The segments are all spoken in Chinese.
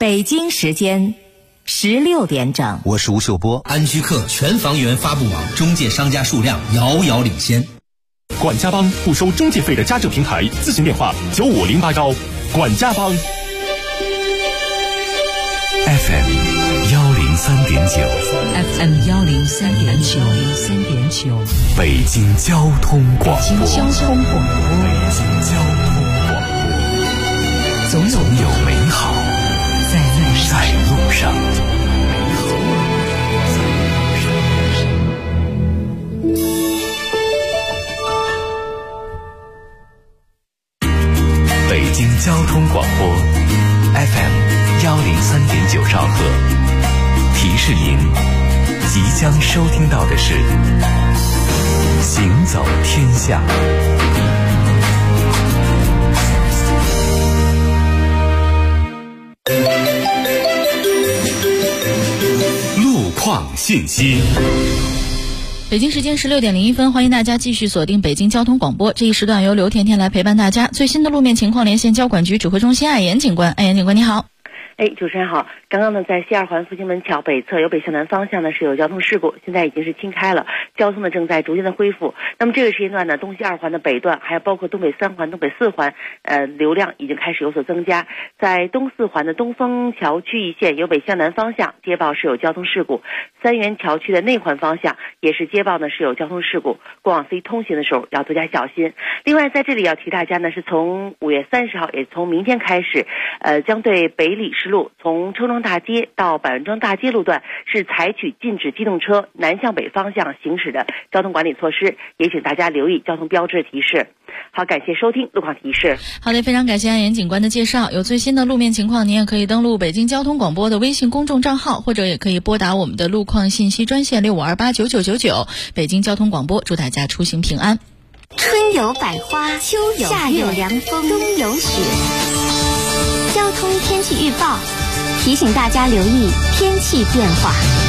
北京时间16点整。 我是吴秀波。 安居客全房源发布网中介商家数量遥遥领先。 管家帮不收中介费的家政平台，咨询电话95081。管家帮。 FM 103.9， 北京交通广播，总有美好在路上。北京交通广播 FM 103.9兆赫，提示您即将收听到的是行走天下。 路况信息。 北京时间16点01分，欢迎大家继续锁定北京交通广播。这一时段由刘甜甜来陪伴大家。最新的路面情况连线交管局指挥中心艾岩警官。艾岩警官你好。 主持人好。刚刚呢，在西二环复兴门桥北侧由北向南方向呢是有交通事故，现在已经是清开了，交通呢正在逐渐的恢复。那么这个时间段呢，东西二环的北段，还有包括东北3环、东北4环，流量已经开始有所增加。在东4环的东风桥区一线由北向南方向接报是有交通事故，三元桥区的内环方向也是接报呢是有交通事故，过往 C 通行的时候要多加小心。另外在这里要提大家呢，是从5月30号，也从明天开始，将对北礼士路从抽庄大街到百万庄大街路段是采取禁止机动车南向北方向行驶的交通管理措施，也请大家留意交通标志提示。好，感谢收听路况提示。 好的，非常感谢安岩警官的介绍。有最新的路面情况，您也可以登录北京交通广播的微信公众账号，或者也可以拨打我们的路况信息专线65289999。北京交通广播祝大家出行平安。 春有百花，秋有夏有凉风，冬有雪。交通天气预报提醒大家留意天气变化。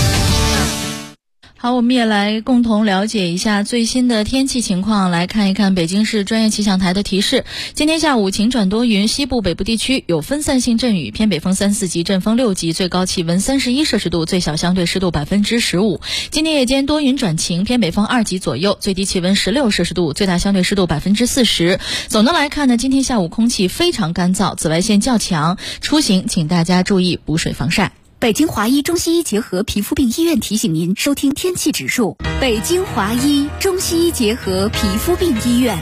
好，我们也来共同了解一下最新的天气情况，来看一看北京市专业气象台的提示。今天下午晴转多云，西部北部地区有分散性阵雨，偏北风3、4级，阵风6级，最高气温31摄氏度，最小相对湿度15%。今天夜间多云转晴，偏北风2级左右，最低气温16摄氏度，最大相对湿度40%。总的来看呢，今天下午空气非常干燥，紫外线较强，出行请大家注意补水防晒。 北京华医中西医结合皮肤病医院提醒您收听天气指数。北京华医中西医结合皮肤病医院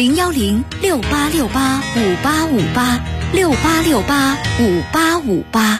，01068685858，68685858。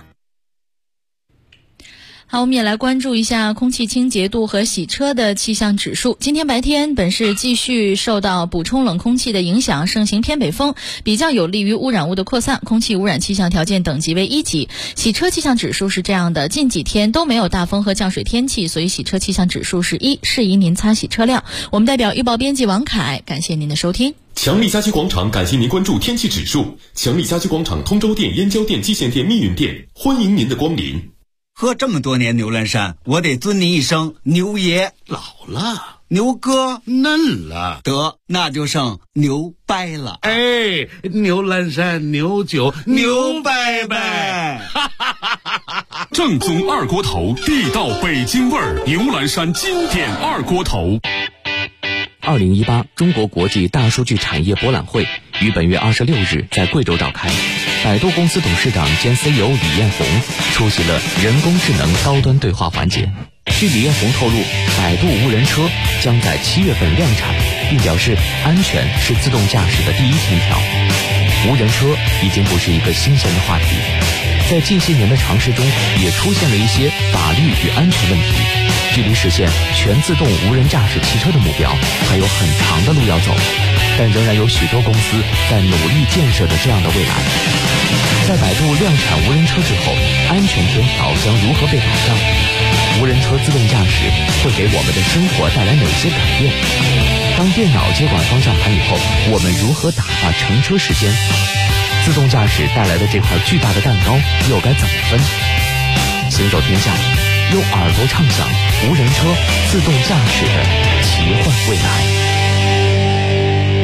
好，我们也来关注一下空气清洁度和洗车的气象指数。今天白天本市继续受到补充冷空气的影响，盛行偏北风，比较有利于污染物的扩散，空气污染气象条件等级为1级。洗车气象指数是这样的，近几天都没有大风和降水天气，所以洗车气象指数是1，适宜您擦洗车辆。我们代表预报编辑王凯，感谢您的收听。 强力家居广场感谢您关注天气指数。强力家居广场通州店、燕郊店、蓟县店、密云店，欢迎您的光临。 喝这么多年牛栏山，我得尊您一声牛爷。 老了， 牛哥嫩了， 得那就剩牛掰了。 哎，牛栏山牛酒牛掰掰， 正宗二锅头，地道北京味儿，牛栏山经典二锅头。 2018中国国际大数据产业博览会于本月26日在贵州召开。百度公司董事长兼 CEO 李彦宏出席了人工智能高端对话环节。据李彦宏透露，百度无人车将在7月份量产，并表示安全是自动驾驶的第一天条。无人车已经不是一个新鲜的话题，在近些年的尝试中也出现了一些法律与安全问题，距离实现全自动无人驾驶汽车的目标还有很长的路要走，但仍然有许多公司在努力建设着这样的未来。在百度量产无人车之后，安全天条将如何被保障？无人车自动驾驶会给我们的生活带来哪些改变？当电脑接管方向盘以后，我们如何打发乘车时间？自动驾驶带来的这块巨大的蛋糕又该怎么分？行走天下，用耳朵畅想无人车自动驾驶的奇幻未来。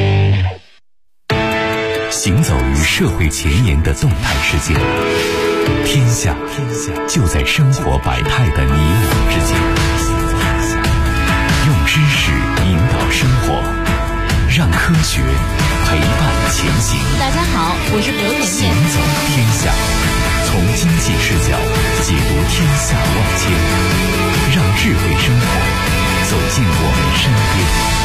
行走于社会前沿的动态世界， 天下就在生活百态的你我之间，用知识引导生活，让科学陪伴前行。 大家好，我是刘甜甜。 行走天下，从经济视角解读天下万千，让智慧生活走进我们身边。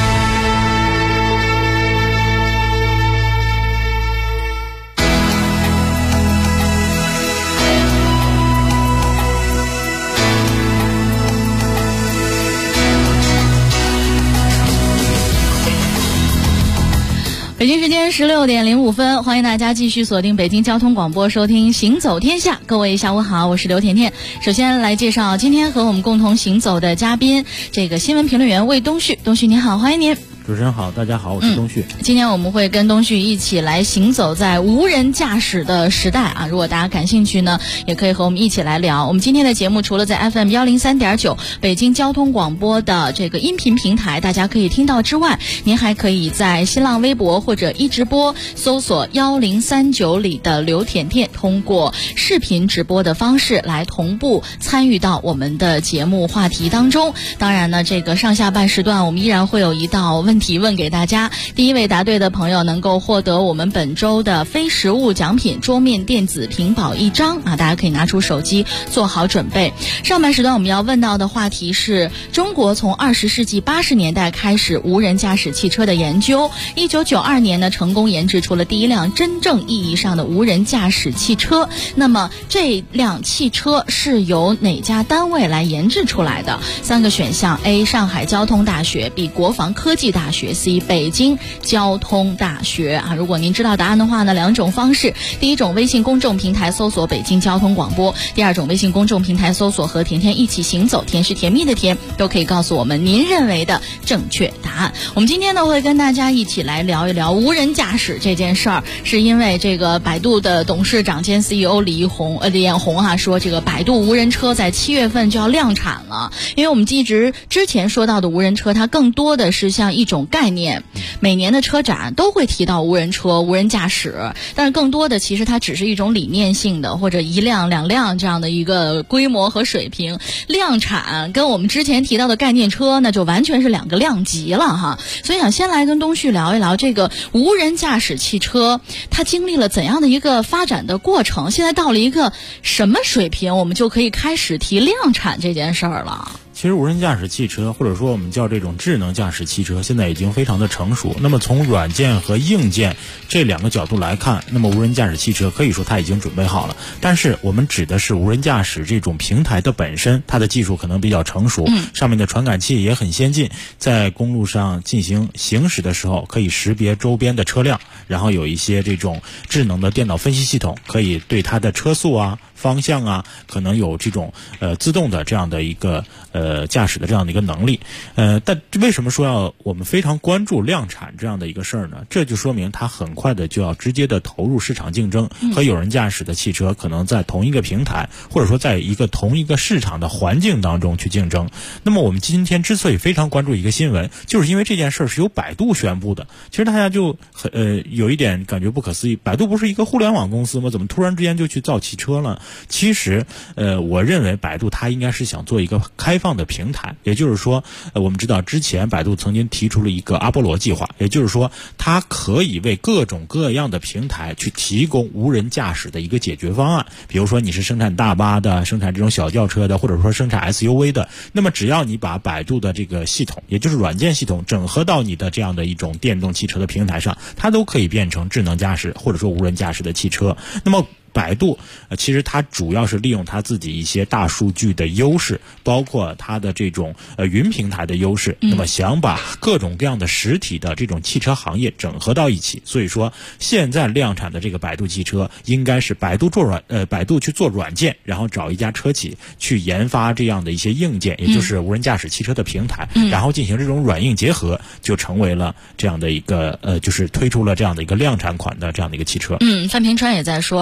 北京时间16点05分，欢迎大家继续锁定北京交通广播，收听行走天下。各位下午好，我是刘甜甜。首先来介绍今天和我们共同行走的嘉宾，这个新闻评论员魏东旭。东旭你好，欢迎您。 主持人好，大家好，我是东旭。 今天我们会跟东旭一起来行走在无人驾驶的时代啊！如果大家感兴趣呢，也可以和我们一起来聊。我们今天的节目除了在 FM 103.9北京交通广播的这个音频平台大家可以听到之外，您还可以在新浪微博或者一直播搜索1039里的刘甜甜，通过视频直播的方式来同步参与到我们的节目话题当中。当然呢，这个上下半时段我们依然会有一道问题问给大家，第一位答对的朋友能够获得我们本周的非实物奖品桌面电子屏保1张啊，大家可以拿出手机做好准备。上半时段我们要问到的话题是中国从20世纪80年代开始无人驾驶汽车的研究，1992年呢成功研制出了第一辆真正意义上的无人驾驶汽车。那么这辆汽车是由哪家单位来研制出来的？3个选项： A 上海交通大学， B 国防科技大学， C 北京交通大学啊。如果您知道答案的话呢，2种方式：第一种微信公众平台搜索北京交通广播，第二种微信公众平台搜索和甜甜一起行走，甜是甜蜜的甜，都可以告诉我们您认为的正确答案。我们今天呢会跟大家一起来聊一聊无人驾驶这件事儿，是因为这个百度的董事长兼 CEO 李彦宏啊说，这个百度无人车在7月份就要量产了。因为我们之前说到的无人车，它更多的是像一种概念，每年的车展都会提到无人车、无人驾驶，但是更多的其实它只是一种理念性的，或者1辆2辆这样的一个规模和水平。量产跟我们之前提到的概念车那就完全是2个量级了哈。所以想先来跟东旭聊一聊这个无人驾驶汽车，它经历了怎样的一个发展的过程，现在到了一个什么水平，我们就可以开始提量产这件事儿了。 其实无人驾驶汽车，或者说我们叫这种智能驾驶汽车，现在已经非常的成熟。那么从软件和硬件这2个角度来看，那么无人驾驶汽车可以说它已经准备好了。但是我们指的是无人驾驶这种平台的本身，它的技术可能比较成熟，上面的传感器也很先进，在公路上进行行驶的时候可以识别周边的车辆，然后有一些这种智能的电脑分析系统，可以对它的车速啊、方向啊，可能有这种自动的这样的一个驾驶的这样的一个能力。但为什么说我们非常关注量产这样的一个事儿呢？这就说明它很快的就要直接的投入市场竞争，和有人驾驶的汽车可能在同一个平台，或者说在同一个市场的环境当中去竞争。那么我们今天之所以非常关注一个新闻，就是因为这件事是由百度宣布的。其实大家就有一点感觉不可思议，百度不是一个互联网公司吗？怎么突然之间就去造汽车了？其实我认为百度它应该是想做一个开放的平台，也就是说我们知道之前百度曾经提出了一个阿波罗计划，也就是说它可以为各种各样的平台去提供无人驾驶的一个解决方案。比如说你是生产大巴的，生产这种小轿车的，或者说生产 SUV 的，那么只要你把百度的这个系统，也就是软件系统整合到你的这样的一种电动汽车的平台上，它都可以变成智能驾驶或者说无人驾驶的汽车。那么百度其实它主要是利用它自己一些大数据的优势，包括它的这种云平台的优势，那么想把各种各样的实体的这种汽车行业整合到一起。所以说现在量产的这个百度汽车应该是百度去做软件，然后找一家车企去研发这样的一些硬件，也就是无人驾驶汽车的平台，然后进行这种软硬结合，就成为了这样的一个就是推出了这样的一个量产款的这样的一个汽车。 范平川也在说说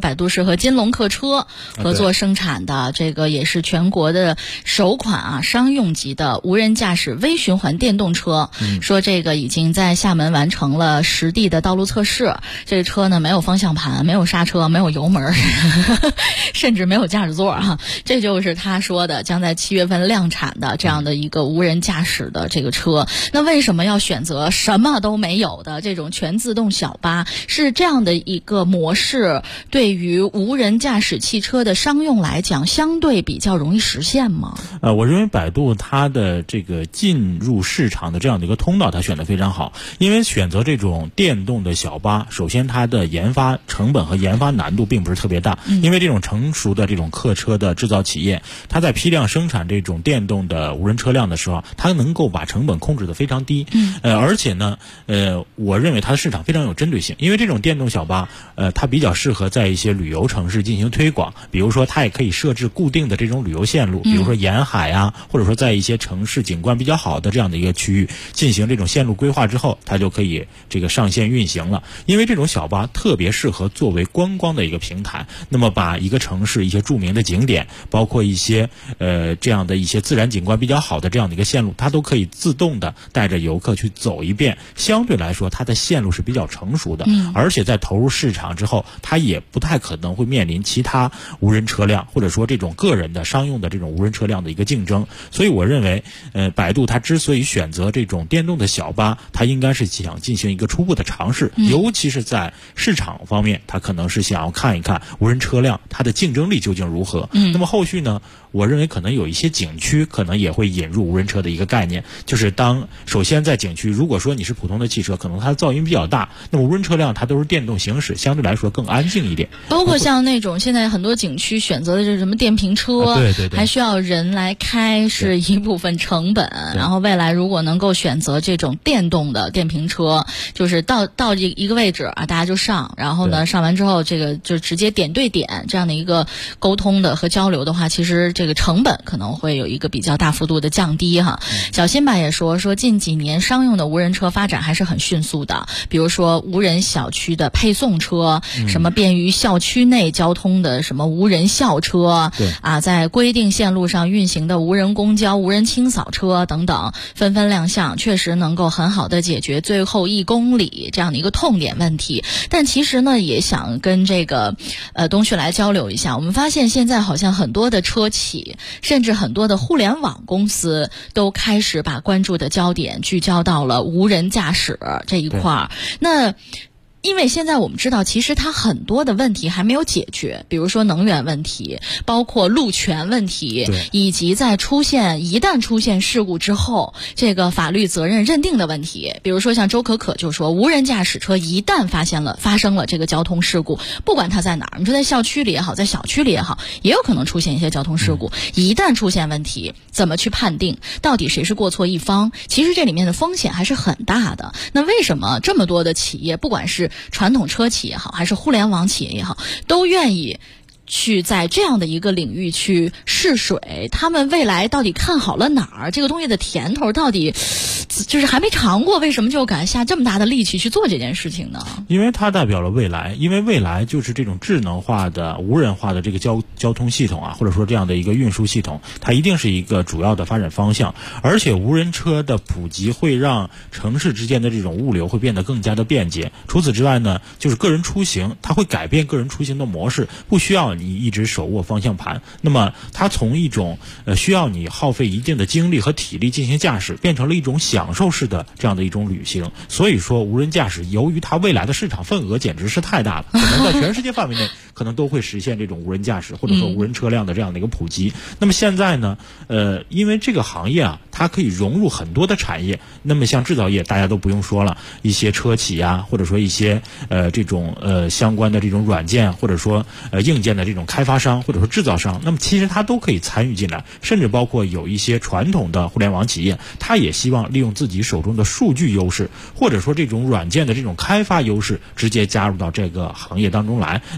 百度是和金龙客车合作生产的，这个也是全国的首款商用级的无人驾驶微循环电动车。说这个已经在厦门完成了实地的道路测试。这个车呢，没有方向盘，没有刹车，没有油门，甚至没有驾驶座这就是他说的将在7月份量产的这样的一个无人驾驶的这个车。那为什么要选择什么都没有的这种全自动小巴？是这样的一个模式对于无人驾驶汽车的商用来讲相对比较容易实现吗？ 我认为百度它的这个进入市场的这样的一个通道它选得非常好。因为选择这种电动的小巴，首先它的研发成本和研发难度并不是特别大。因为这种成熟的这种客车的制造企业，它在批量生产这种电动的无人车辆的时候，它能够把成本控制得非常低。而且呢我认为它的市场非常有针对性。因为这种电动小巴它比较适合在一些旅游城市进行推广，比如说它也可以设置固定的这种旅游线路，比如说沿海或者说在一些城市景观比较好的这样的一个区域进行这种线路规划之后，它就可以这个上线运行了。因为这种小巴特别适合作为观光的一个平台，那么把一个城市一些著名的景点，包括一些这样的一些自然景观比较好的这样的一个线路，它都可以自动的带着游客去走一遍。相对来说它的线路是比较成熟的，而且在投入市场之后，它也不太可能会面临其他无人车辆或者说这种个人的商用的这种无人车辆的一个竞争。所以我认为百度它之所以选择这种电动的小巴，它应该是想进行一个初步的尝试，尤其是在市场方面，它可能是想要看一看无人车辆它的竞争力究竟如何。那么后续呢，我认为可能有一些景区可能也会引入无人车的一个概念，就是首先在景区，如果说你是普通的汽车，可能它的噪音比较大，那么无人车辆它都是电动行驶，相对来说更安静一点。 包括像那种现在很多景区选择的就是什么电瓶车，对，还需要人来开，是一部分成本。然后未来如果能够选择这种电动的电瓶车，就是到一个位置大家就上，然后呢上完之后这个就直接点对点这样的一个沟通的和交流的话，其实这个成本可能会有一个比较大幅度的降低小辛巴也说近几年商用的无人车发展还是很迅速的，比如说无人小区的配送车，什么便于校区内交通的什么无人校车，在规定线路上运行的无人公交、无人清扫车等等纷纷亮相，确实能够很好的解决最后1公里这样的一个痛点问题。但其实呢，也想跟这个东旭来交流一下，我们发现现在好像很多的车企，甚至很多的互联网公司都开始把关注的焦点聚焦到了无人驾驶这一块。那因为现在我们知道，其实它很多的问题还没有解决，比如说能源问题，包括路权问题，以及在一旦出现事故之后，这个法律责任认定的问题。比如说像周可可就说，无人驾驶车一旦发生了这个交通事故，不管它在哪儿，你说在校区里也好，在小区里也好，也有可能出现一些交通事故。一旦出现问题，怎么去判定到底谁是过错一方？其实这里面的风险还是很大的。那为什么这么多的企业，不管是传统车企也好，还是互联网企业也好，都愿意去在这样的一个领域去试水？他们未来到底看好了哪儿？这个东西的甜头到底就是还没尝过，为什么就敢下这么大的力气去做这件事情呢？ 因为它代表了未来，因为未来就是这种智能化的、无人化的这个交通系统或者说这样的一个运输系统，它一定是一个主要的发展方向。而且无人车的普及会让城市之间的这种物流会变得更加的便捷。除此之外呢，就是个人出行，它会改变个人出行的模式，不需要你一直手握方向盘，那么它从一种需要你耗费一定的精力和体力进行驾驶，变成了一种享受式的这样的一种旅行。所以说无人驾驶由于它未来的市场份额简直是太大了，可能在全世界范围内可能都会实现这种无人驾驶或者说无人车辆的这样的一个普及。那么现在呢因为这个行业它可以融入很多的产业，那么像制造业大家都不用说了，一些车企或者说一些这种相关的这种软件或者说硬件的这种开发商或者说制造商，那么其实它都可以参与进来，甚至包括有一些传统的互联网企业，它也希望利用自己手中的数据优势或者说这种软件的这种开发优势，直接加入到这个行业当中来，那么直接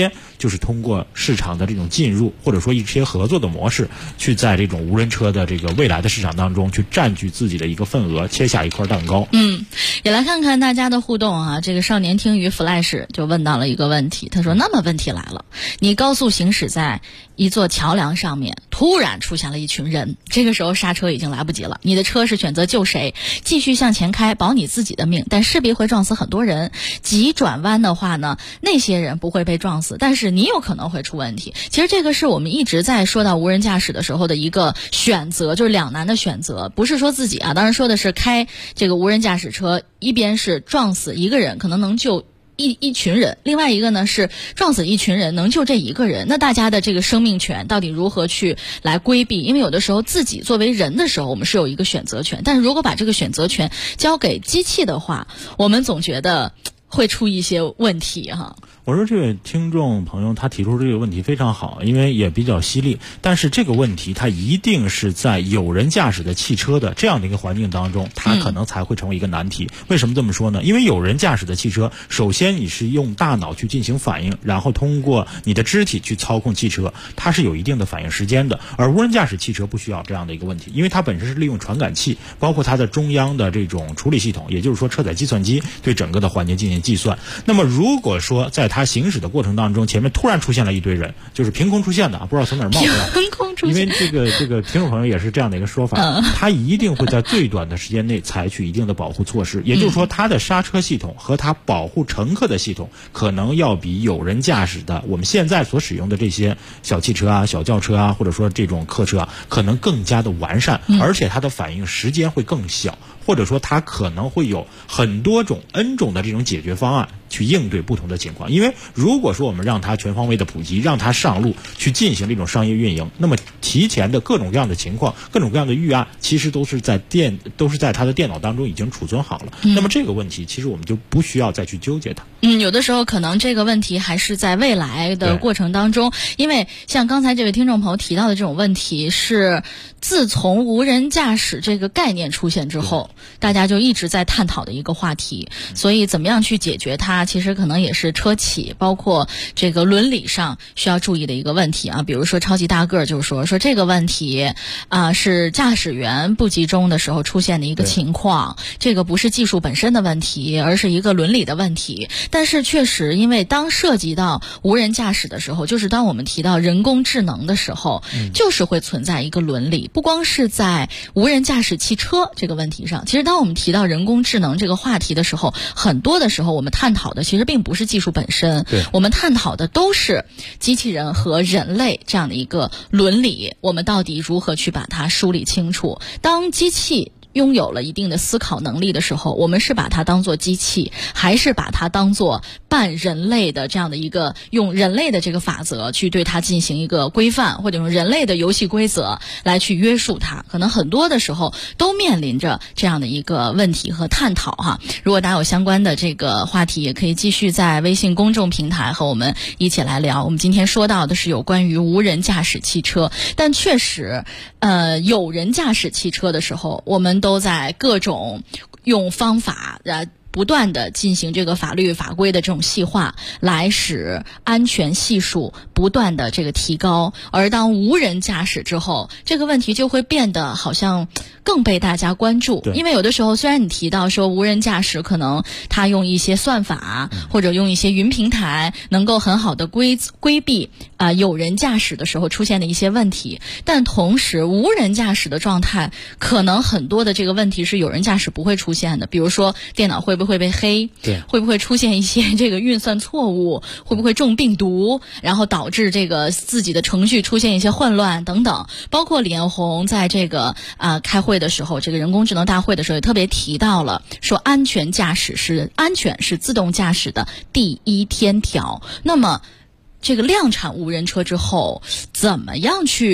接就是通过市场的这种进入，或者说一些合作的模式，去在这种无人车的这个未来的市场当中去占据自己的一个份额，切下一块蛋糕。 也来看看大家的互动啊。这个少年听雨 Flash 就问到了一个问题，他说：那么问题来了，你高速行驶在一座桥梁上面，突然出现了一群人，这个时候刹车已经来不及了，你的车是选择救谁，继续向前开保你自己的命，但势必会撞死很多人。急转弯的话呢，那些人不会被撞死，但是你有可能会出问题。其实这个是我们一直在说到无人驾驶的时候的一个选择，就是两难的选择，不是说自己啊，当然说的是开这个无人驾驶车，一边是撞死一个人可能能救一群人，另外一个呢是撞死一群人能救这一个人，那大家的这个生命权到底如何去来规避？因为有的时候自己作为人的时候我们是有一个选择权，但是如果把这个选择权交给机器的话，我们总觉得会出一些问题哈。 我说这位听众朋友他提出这个问题非常好，因为也比较犀利，但是这个问题它一定是在有人驾驶的汽车的这样的一个环境当中，它可能才会成为一个难题。为什么这么说呢？因为有人驾驶的汽车，首先你是用大脑去进行反应，然后通过你的肢体去操控汽车，它是有一定的反应时间的。而无人驾驶汽车不需要这样的一个问题，因为它本身是利用传感器，包括它的中央的这种处理系统，也就是说车载计算机对整个的环节进行计算。那么如果说在它行驶的过程当中，前面突然出现了一堆人，就是凭空出现的啊，不知道从哪儿冒出来。 凭空出现， 因为这个听众朋友也是这样的一个说法，他一定会在最短的时间内采取一定的保护措施，也就是说，他的刹车系统和他保护乘客的系统，可能要比有人驾驶的我们现在所使用的这些小汽车啊、小轿车啊，或者说这种客车啊，可能更加的完善，而且它的反应时间会更小。或者说它可能会有很多种 N 种的这种解决方案去应对不同的情况。因为如果说我们让它全方位的普及，让它上路去进行这种商业运营，那么提前的各种各样的情况、各种各样的预案，其实都是在它的电脑当中已经储存好了。那么这个问题其实我们就不需要再去纠结它。 有的时候可能这个问题还是在未来的过程当中，因为像刚才这位听众朋友提到的这种问题是自从无人驾驶这个概念出现之后，大家就一直在探讨的一个话题，所以怎么样去解决它，其实可能也是车企包括这个伦理上需要注意的一个问题啊。比如说超级大个就说这个问题是驾驶员不集中的时候出现的一个情况，这个不是技术本身的问题，而是一个伦理的问题。但是确实，因为当涉及到无人驾驶的时候，就是当我们提到人工智能的时候，就是会存在一个伦理，不光是在无人驾驶汽车这个问题上，其实当我们提到人工智能这个话题的时候，很多的时候我们探讨的其实并不是技术本身，我们探讨的都是机器人和人类这样的一个伦理，我们到底如何去把它梳理清楚。当机器拥有了一定的思考能力的时候，我们是把它当作机器，还是把它当作半人类的这样的一个用人类的这个法则去对它进行一个规范，或者用人类的游戏规则来去约束它，可能很多的时候都面临着这样的一个问题和探讨哈。如果大家有相关的这个话题，也可以继续在微信公众平台和我们一起来聊。我们今天说到的是有关于无人驾驶汽车，但确实有人驾驶汽车的时候，我们都在各种用方法不断的进行这个法律法规的这种细化，来使安全系数不断的这个提高。而当无人驾驶之后，这个问题就会变得好像更被大家关注。因为有的时候虽然你提到说无人驾驶可能它用一些算法或者用一些云平台能够很好的规避有人驾驶的时候出现的一些问题，但同时无人驾驶的状态可能很多的这个问题是有人驾驶不会出现的，比如说电脑会不会被黑，会不会出现一些这个运算错误，会不会中病毒，然后导致这个自己的程序出现一些混乱等等。包括李彦宏在这个开会的时候，这个人工智能大会的时候也特别提到了，说安全是自动驾驶的第一天条。那么这个量产无人车之后，怎么样去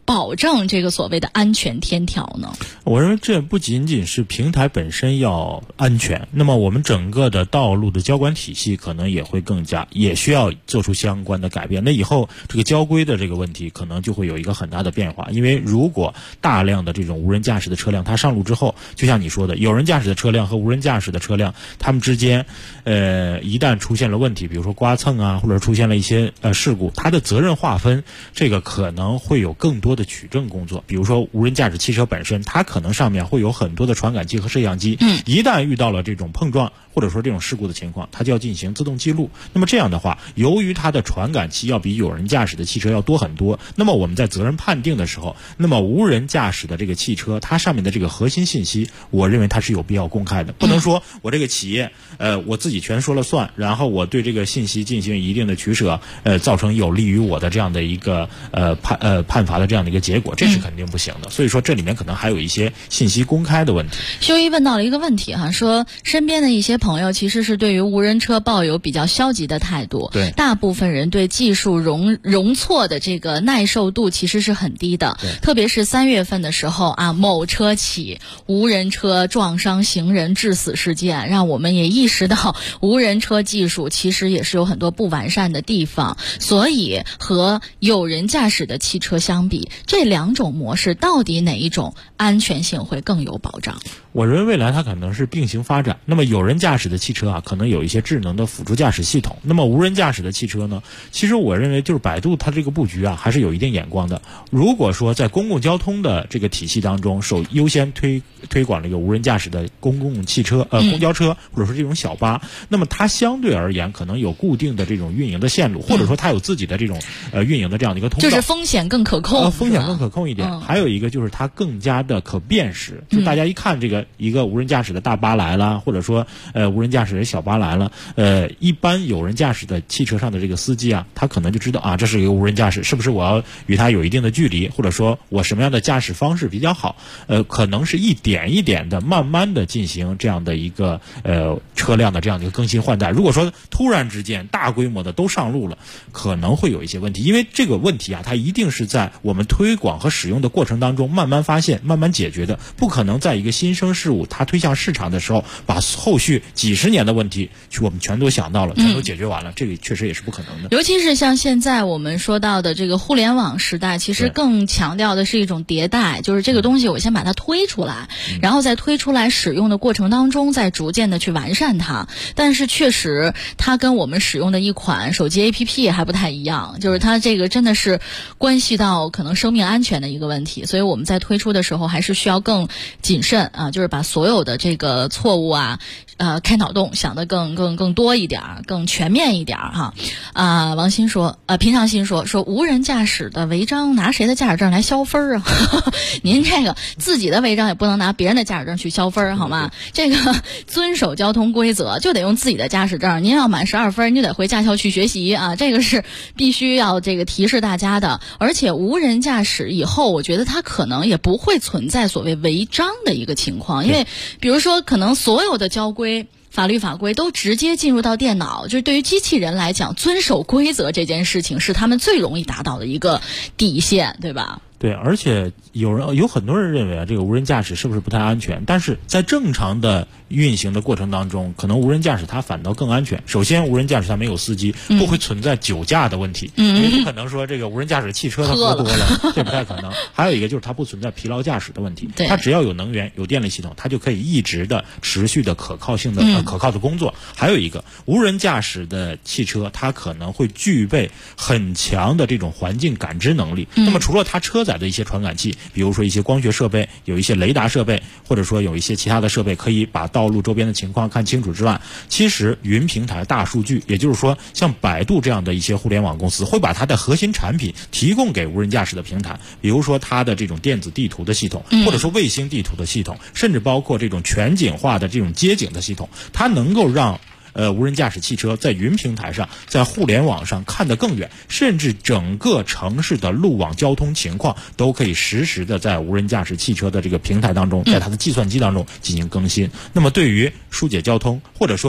保证这个所谓的安全天条呢？ 我认为这不仅仅是平台本身要安全，那么我们整个的道路的交管体系可能也会也需要做出相关的改变。那以后这个交规的这个问题可能就会有一个很大的变化，因为如果大量的这种无人驾驶的车辆它上路之后，就像你说的，有人驾驶的车辆和无人驾驶的车辆，它们之间一旦出现了问题，比如说刮蹭啊，或者出现了一些事故，它的责任划分这个可能会有更多的取证工作。比如说无人驾驶汽车本身，它可能上面会有很多的传感器和摄像机，一旦遇到了这种碰撞或者说这种事故的情况，它就要进行自动记录。那么这样的话，由于它的传感器要比有人驾驶的汽车要多很多，那么我们在责任判定的时候，那么无人驾驶的这个汽车它上面的这个核心信息，我认为它是有必要公开的。不能说我这个企业我自己全说了算，然后我对这个信息进行一定的取舍，造成有利于我的这样的一个判罚的这样的一个结果，这是肯定不行的。所以说这里面可能还有一些信息公开的问题。 修一问到了一个问题哈，说身边的一些朋友其实是对于无人车抱有比较消极的态度， 对， 大部分人对技术容错的这个耐受度其实是很低的，特别是3月份的时候啊，某车企无人车撞伤行人致死事件，让我们也意识到无人车技术其实也是有很多不完善的地方。所以和有人驾驶的汽车相比，这两种模式到底哪一种安全性会更有保障？ 我认为未来它可能是并行发展。那么有人驾驶的汽车啊，可能有一些智能的辅助驾驶系统。那么无人驾驶的汽车呢，其实我认为就是百度它这个布局啊，还是有一定眼光的。如果说在公共交通的这个体系当中，优先推广这个无人驾驶的公共汽车公交车或者说这种小巴，那么它相对而言可能有固定的这种运营的线路，或者说它有自己的这种运营的这样的一个通道， 就是风险更可控， 风险更可控一点。还有一个就是它更加的可辨识，就大家一看这个一个无人驾驶的大巴来了，或者说无人驾驶的小巴来了，一般有人驾驶的汽车上的这个司机啊，他可能就知道啊，这是一个无人驾驶，是不是我要与它有一定的距离，或者说我什么样的驾驶方式比较好，可能是一点一点的慢慢的进行这样的一个车辆的这样的一个更新换代。如果说突然之间大规模的都上路了，可能会有一些问题，因为这个问题啊，它一定是在我们推广和使用的过程当中慢慢发现慢慢解决的，不可能在一个新生事物它推向市场的时候，把后续几十年的问题我们全都想到了，全都解决完了，这个确实也是不可能的。 尤其是像现在我们说到的这个互联网时代，其实更强调的是一种迭代，就是这个东西我先把它推出来，然后在推出来使用的过程当中再逐渐的去完善它。但是确实它跟我们使用的一款手机 APP 还不太一样，就是它这个真的是关系到可能生命安全的一个问题，所以我们在推出的时候还是需要更谨慎啊，就是把所有的这个错误啊开脑洞想得更多一点，更全面一点哈。王鑫说平常心说无人驾驶的违章拿谁的驾驶证来消分啊？您这个自己的违章也不能拿别人的驾驶证去消分好吗？这个遵守交通规则就得用自己的驾驶证，您要满12分，你就得回驾校去学习啊，这个是必须要这个提示大家的。而且无人驾驶以后，我觉得它可能也不会存在所谓违章的一个情况，因为比如说可能所有的交规法律法规都直接进入到电脑，就是对于机器人来讲，遵守规则这件事情是他们最容易达到的一个底线，对吧？ 对，而且有很多人认为啊，这个无人驾驶是不是不太安全？但是在正常的运行的过程当中，可能无人驾驶它反倒更安全。首先，无人驾驶它没有司机，不会存在酒驾的问题，因为不可能说这个无人驾驶汽车它喝多了，这不太可能。还有一个就是它不存在疲劳驾驶的问题，它只要有能源、有电力系统，它就可以一直的持续的可靠的工作。还有一个，无人驾驶的汽车它可能会具备很强的这种环境感知能力。那么除了它车载的一些传感器，比如说一些光学设备，有一些雷达设备，或者说有一些其他的设备可以把道路周边的情况看清楚之外，其实云平台大数据，也就是说像百度这样的一些互联网公司会把它的核心产品提供给无人驾驶的平台，比如说它的这种电子地图的系统，或者说卫星地图的系统，甚至包括这种全景化的这种街景的系统，它能够让无人驾驶汽车在云平台上，在互联网上看得更远，甚至整个城市的路网交通情况都可以实时的在无人驾驶汽车的这个平台当中，在它的计算机当中进行更新。那么对于疏解交通，或者说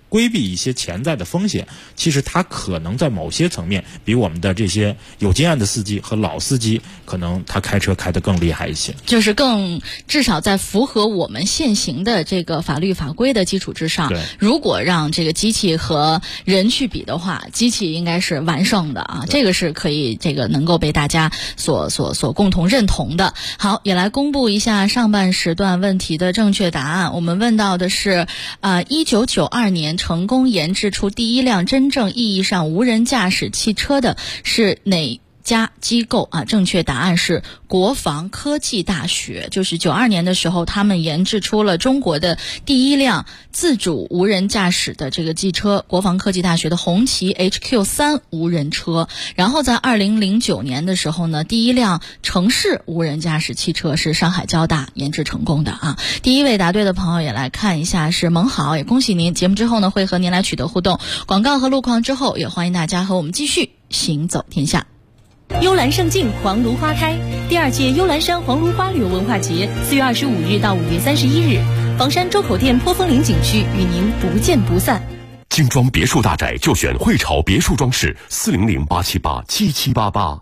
规避一些潜在的风险，其实它可能在某些层面比我们的这些有经验的司机和老司机，可能他开车开得更厉害一些， 就是至少在符合我们现行的这个法律法规的基础之上，如果让这个机器和人去比的话，机器应该是完胜的啊，这个是可以能够被大家所共同认同的。好，也来公布一下上半时段问题的正确答案。我们问到的是1992年成功研制出第一辆真正意义上无人驾驶汽车的是哪家机构啊？正确答案是国防科技大学。就是92年的时候，他们研制出了中国的第一辆自主无人驾驶的这个汽车，国防科技大学的红旗 HQ3 无人车。然后在2009年的时候呢，第一辆城市无人驾驶汽车是上海交大研制成功的啊。第一位答对的朋友也来看一下是蒙好，也恭喜您。节目之后呢，会和您来取得互动。广告和路况之后，也欢迎大家和我们继续行走天下。 幽兰胜境，黄芦花开。第2届幽兰山黄芦花旅游文化节4月25日到5月31日，房山周口店坡峰岭景区与您不见不散。 精装别墅大宅就选汇潮别墅装饰，400-878-7788。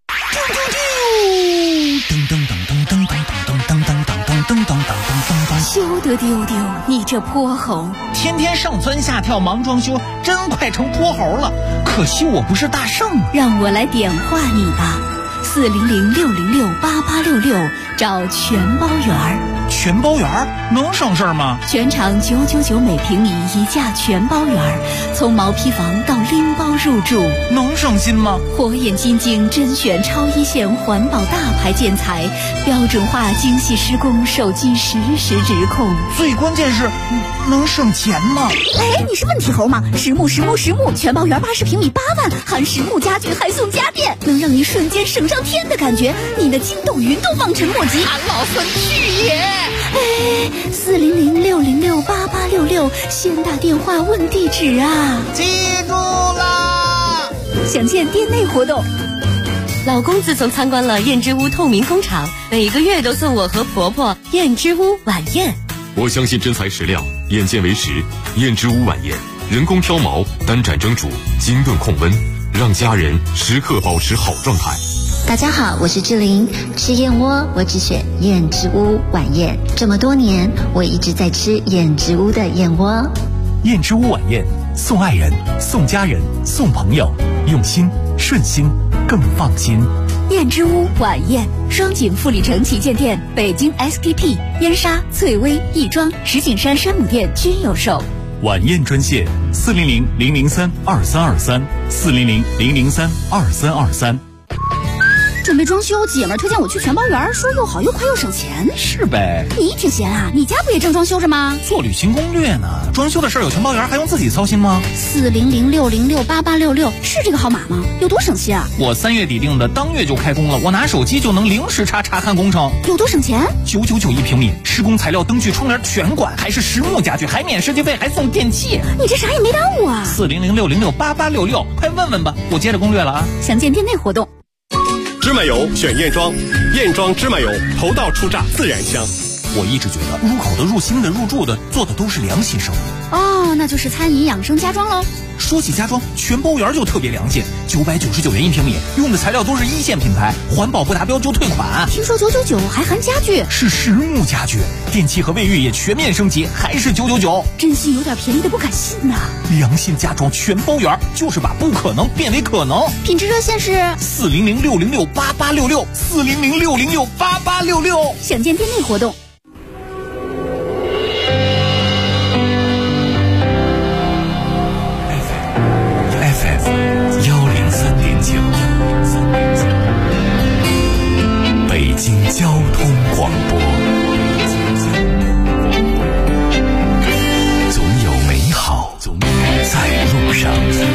休得丢丢，你这泼猴！ 天天上蹿下跳忙装修，真快成泼猴了。可惜我不是大圣， 让我来点化你吧。400-606-8866，找全包园。 全包园能省事儿吗？ 全场999每平米一价全包园，从毛坯房到拎包入住， 能省心吗？ 火眼金睛甄选超一线环保大牌建材，标准化精细施工，手机实时直控。 最关键是能省钱吗？ 哎，你是问题猴吗？实木全包园80平米8万，含实木家具还送家电，能让你瞬间省上天的感觉，你的筋斗云都望尘莫及。 俺老孙去也！ 哎，400-606-8866，先打电话问地址啊！ 记住啦！ 详见店内活动。 老公自从参观了燕之屋透明工厂，每个月都送我和婆婆燕之屋晚宴。 我相信真材实料，眼见为实。燕之屋晚宴，人工挑毛，单盏蒸煮，精炖控温，让家人时刻保持好状态。 大家好，我是志玲，吃燕窝我只选燕之屋晚宴。这么多年，我一直在吃燕之屋的燕窝。 燕之屋晚宴，送爱人，送家人，送朋友，用心顺心更放心。 燕之屋晚宴，双井富力城旗舰店、北京 SKP、燕莎、翠微、亦庄、石景山山姆店均有售。 晚宴专线400-003-2323，400-003-2323。 准备装修，姐们推荐我去全包园，说又好又快又省钱。 是呗， 你挺闲啊，你家不也正装修着吗？ 做旅行攻略呢，装修的事儿有全包园还用自己操心吗 ？400-606-8866是这个号码吗？有多省心啊？ 我3月底定的，当月就开工了，我拿手机就能零时查看工程。 有多省钱 ？999一平米，施工材料、灯具、窗帘全管，还是实木家具，还免设计费，还送电器。 你这啥也没耽误啊 ！400-606-8866，快问问吧，我接着攻略了啊！ 详见店内活动。 芝麻油选燕庄，燕庄芝麻油头道出榨自然香。 我一直觉得入口的、入心的、入住的做的都是良心生意。 哦，那就是餐饮养生家装喽。 说起家装，全包园就特别良心，999元一平米，用的材料都是1线品牌，环保不达标就退款。 听说999还含家具， 是实木家具，电器和卫浴也全面升级，还是999。 真心有点便宜的不敢信呐。 良心家装全包园，就是把不可能变为可能。 品质热线是 400-606-8866，400-606-8866。 详见店内活动。 北京交通广播，总有美好在路上。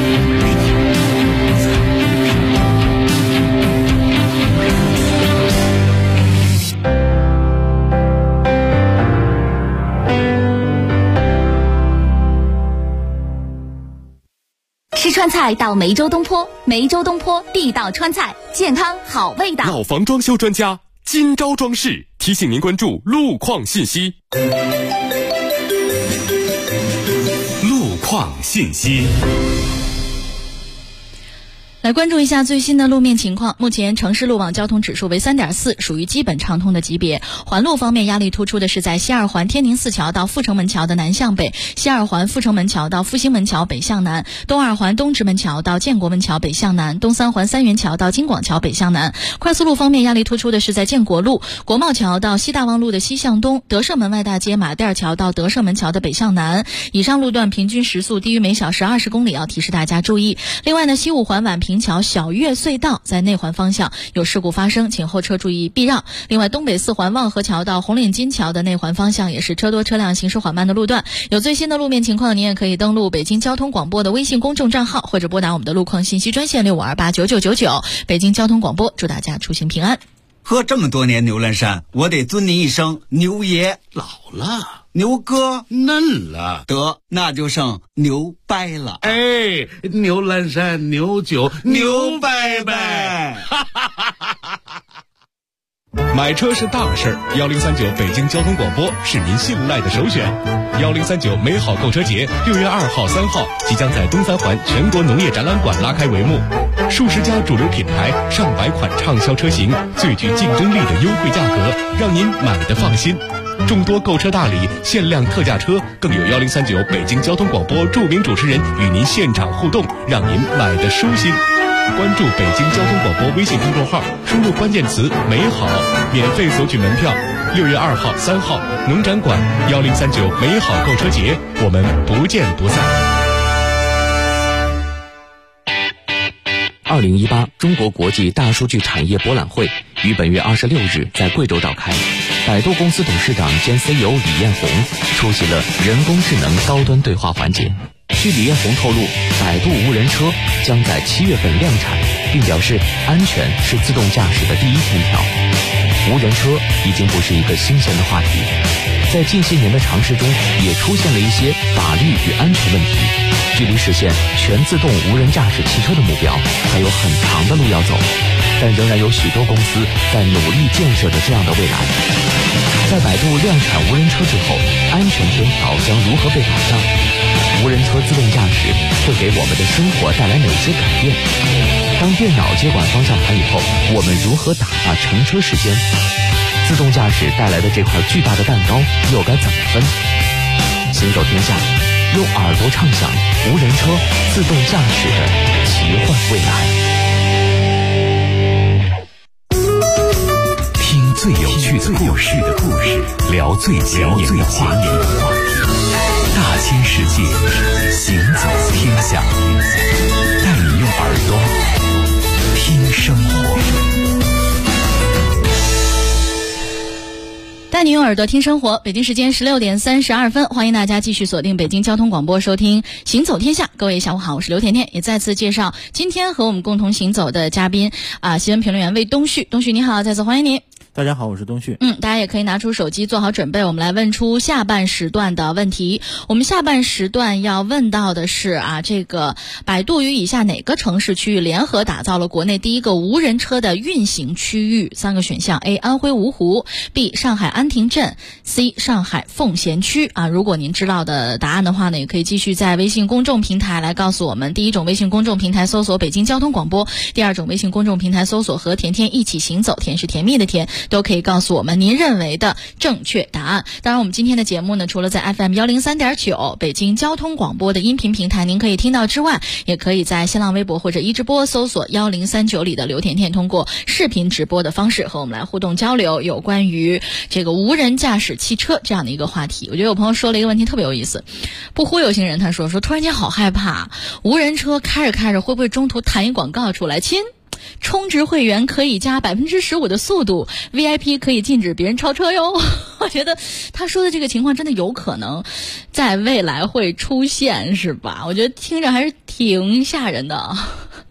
吃川菜到梅州东坡，梅州东坡地道川菜，健康好味道。 老房装修专家金招装饰提醒您关注路况信息。路况创信息。 来关注一下最新的路面情况。目前城市路网交通指数为 3.4， 属于基本畅通的级别。环路方面，压力突出的是在西二环天宁寺桥到阜成门桥的南向北，西二环阜成门桥到复兴门桥北向南，东二环东直门桥到建国门桥北向南，东三环三元桥到京广桥北向南。快速路方面，压力突出的是在建国路、国贸桥到西大望路的西向东，德胜门外大街马甸桥到德胜门桥的北向南。以上路段平均时速低于每小时20公里，要提示大家注意。另外呢，西五环宛平桥小月隧道在内环方向有事故发生，请后车注意避让。另外，东北四环望河桥到红岭金桥的内环方向也是车多车辆行驶缓慢的路段。有最新的路面情况，您也可以登录北京交通广播的微信公众账号，或者拨打我们的路况信息专线65289999。北京交通广播，祝大家出行平安。 喝这么多年牛栏山，我得尊您一声牛爷。 老了， 牛哥嫩了， 得那就剩牛掰了。 哎，牛栏山牛酒牛掰掰。 买车是大事，1039北京交通广播是您信赖的首选。1039美好购车节6月2号、3号即将在东三环全国农业展览馆拉开帷幕，数十家主流品牌、上百款畅销车型，最具竞争力的优惠价格，让您买得放心。众多购车大礼、限量特价车，更有1039北京交通广播著名主持人与您现场互动，让您买得舒心。关注北京交通广播微信公众号，输入关键词美好，免费索取门票。6月2号、3号农展馆1039美好购车节，我们不见不散。 2018中国国际大数据产业博览会于本月26日在贵州召开。百度公司董事长兼 CEO 李彦宏出席了人工智能高端对话环节。据李彦宏透露，百度无人车将在7月份量产，并表示安全是自动驾驶的第一天条。无人车已经不是一个新鲜的话题，在近些年的尝试中也出现了一些法律与安全问题，距离实现全自动无人驾驶汽车的目标还有很长的路要走，但仍然有许多公司在努力建设着这样的未来。在百度量产无人车之后，安全天条将如何被保障？无人车自动驾驶会给我们的生活带来哪些改变？当电脑接管方向盘以后，我们如何打发乘车时间？自动驾驶带来的这块巨大的蛋糕又该怎么分？行走天下，用耳朵畅想无人车自动驾驶的奇幻未来。 听最有趣的故事，聊最前沿的话题。大千世界，行走天下，带你用耳朵听生活。 带你用耳朵听生活。北京时间16点32分，欢迎大家继续锁定北京交通广播，收听行走天下。各位下午好，我是刘甜甜，也再次介绍今天和我们共同行走的嘉宾新闻评论员魏东旭。东旭你好，再次欢迎你。 大家好，我是东旭。 大家也可以拿出手机做好准备，我们来问出下半时段的问题。我们下半时段要问到的是这个百度与以下哪个城市区域联合打造了国内第一个无人车的运行区域？3个选项 ：A. 安徽芜湖 ，B. 上海安亭镇 ，C. 上海奉贤区。如果您知道的答案的话呢，也可以继续在微信公众平台来告诉我们。第一种微信公众平台搜索北京交通广播，第二种微信公众平台搜索和甜甜一起行走，甜是甜蜜的甜，都可以告诉我们您认为的正确答案。当然我们今天的节目呢，除了在 FM 103.9北京交通广播的音频平台您可以听到之外，也可以在新浪微博或者一直播搜索1039里的刘甜甜，通过视频直播的方式和我们来互动交流有关于这个无人驾驶汽车这样的一个话题。我觉得有朋友说了一个问题特别有意思，不忽悠星人他说突然间好害怕，无人车开着开着会不会中途弹一广告出来，亲充值会员可以加15%的速度 ，VIP 可以禁止别人超车哟。我觉得他说的这个情况真的有可能在未来会出现，是吧？我觉得听着还是挺吓人的。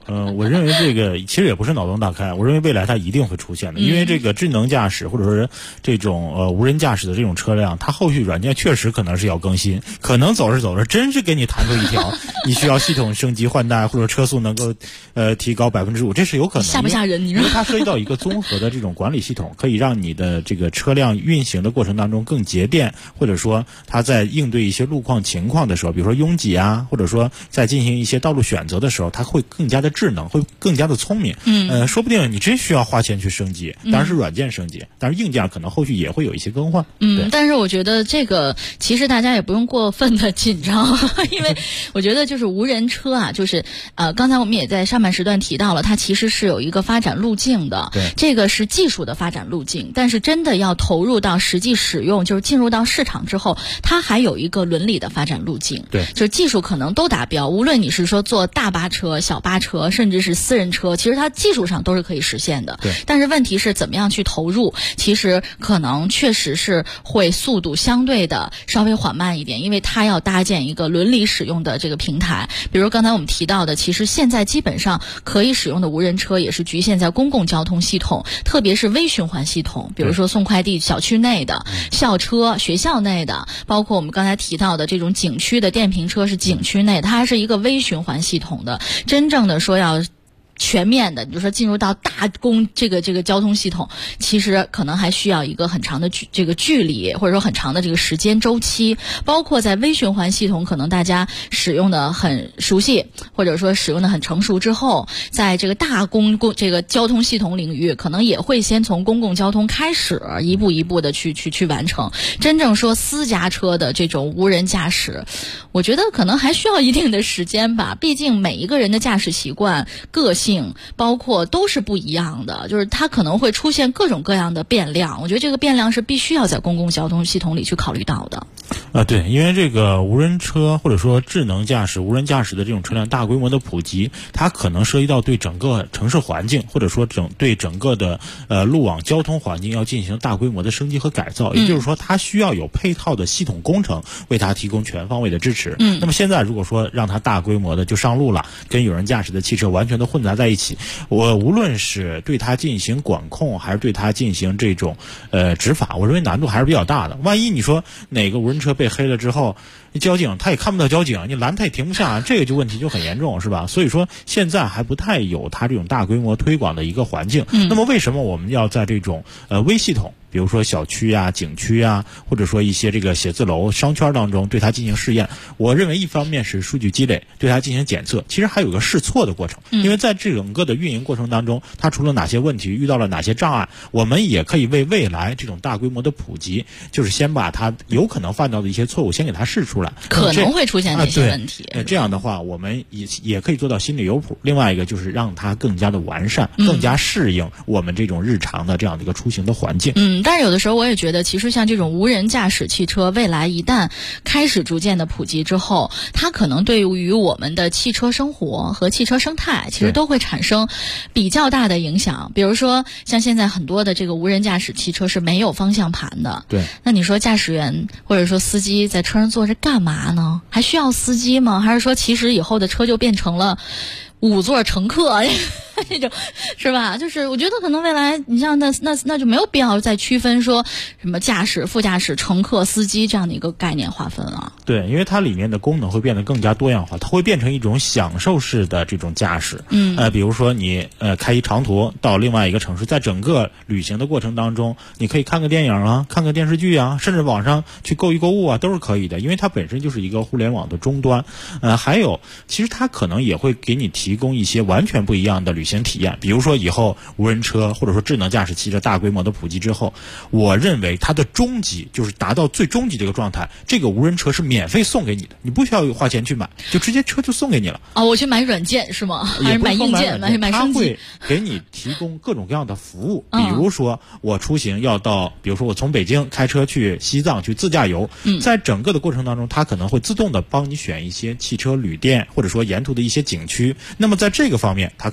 我认为这个其实也不是脑洞大开，我认为未来它一定会出现的，因为这个智能驾驶或者说这种无人驾驶的这种车辆，它后续软件确实可能是要更新，可能走着走着真是给你弹出一条，你需要系统升级换代，或者车速能够提高5%，这是有可能。 吓不吓人？你因为它涉及到一个综合的这种管理系统，可以让你的这个车辆运行的过程当中更节电，或者说它在应对一些路况情况的时候，比如说拥挤啊，或者说在进行一些道路选择的时候，它会更加的智能，会更加的聪明。说不定你真需要花钱去升级，当然是软件升级，但是硬件可能后续也会有一些更换。 但是我觉得这个其实大家也不用过分的紧张，因为我觉得就是无人车啊，就是刚才我们也在上半时段提到了，它其实是有一个发展路径的。 对， 这个是技术的发展路径，但是真的要投入到实际使用，就是进入到市场之后，它还有一个伦理的发展路径。 对， 就是技术可能都达标，无论你是说做大巴车、小巴车，甚至是私人车，其实它技术上都是可以实现的。 对， 但是问题是怎么样去投入，其实可能确实是会速度相对的稍微缓慢一点，因为它要搭建一个伦理使用的这个平台。比如刚才我们提到的，其实现在基本上可以使用的无人车也是局限在公共交通系统，特别是微循环系统，比如说送快递小区内的、校车、学校内的，包括我们刚才提到的这种景区的电瓶车是景区内，它还是一个微循环系统的。真正的说要全面的，比如说进入到大公这个交通系统，其实可能还需要一个很长的这个距离，或者说很长的这个时间周期。包括在微循环系统，可能大家使用的很熟悉，或者说使用的很成熟之后，在这个大公这个交通系统领域，可能也会先从公共交通开始，一步一步的去完成。真正说私家车的这种无人驾驶，我觉得可能还需要一定的时间吧，毕竟每一个人的驾驶习惯、个性包括都是不一样的，就是它可能会出现各种各样的变量，我觉得这个变量是必须要在公共交通系统里去考虑到的。 对，因为这个无人车或者说智能驾驶、无人驾驶的这种车辆大规模的普及，它可能涉及到对整个城市环境或者说对整个的路网交通环境要进行大规模的升级和改造，也就是说它需要有配套的系统工程为它提供全方位的支持。那么现在如果说让它大规模的就上路了，跟有人驾驶的汽车完全的混杂在一起，我无论是对它进行管控还是对它进行这种执法，我认为难度还是比较大的。万一你说哪个无人车被黑了之后，交警他也看不到交警，你拦他也停不下，这个就问题就很严重，是吧？所以说现在还不太有它这种大规模推广的一个环境。那么为什么我们要在这种微系统，比如说小区啊、景区啊，或者说一些这个写字楼、商圈当中对它进行试验？我认为一方面是数据积累，对它进行检测，其实还有个试错的过程。因为在整个的运营过程当中，它出了哪些问题，遇到了哪些障碍，我们也可以为未来这种大规模的普及，就是先把它有可能犯到的一些错误先给它试出来， 可能会出现哪些问题。 这样的话，我们也可以做到心里有谱。另外一个就是让它更加的完善，更加适应我们这种日常的这样的一个出行的环境。 但是有的时候我也觉得，其实像这种无人驾驶汽车，未来一旦开始逐渐的普及之后，它可能对于我们的汽车生活和汽车生态，其实都会产生比较大的影响。比如说，像现在很多的这个无人驾驶汽车是没有方向盘的。 对。 那你说驾驶员或者说司机在车上坐着干嘛呢？还需要司机吗？还是说其实以后的车就变成了5座乘客这种，是吧？就是我觉得可能未来你像那就没有必要再区分说什么驾驶、副驾驶、乘客、司机这样的一个概念划分了。 对，因为它里面的功能会变得更加多样化，它会变成一种享受式的这种驾驶。比如说你开一长途到另外一个城市，在整个旅行的过程当中，你可以看个电影啊，看个电视剧啊，甚至网上去购一购物啊，都是可以的，因为它本身就是一个互联网的终端。还有其实它可能也会给你提供一些完全不一样的旅行体验。比如说以后无人车或者说智能驾驶汽车大规模的普及之后，我认为它的终极就是达到最终极这个状态，这个无人车是免费送给你的，你不需要花钱去买，就直接车就送给你了。 我去买软件是吗？还是买硬件？买升级？ 它会给你提供各种各样的服务。比如说我出行要到，比如说我从北京开车去西藏去自驾游，在整个的过程当中，它可能会自动的帮你选一些汽车旅店，或者说沿途的一些景区。那么在这个方面，它可能有一些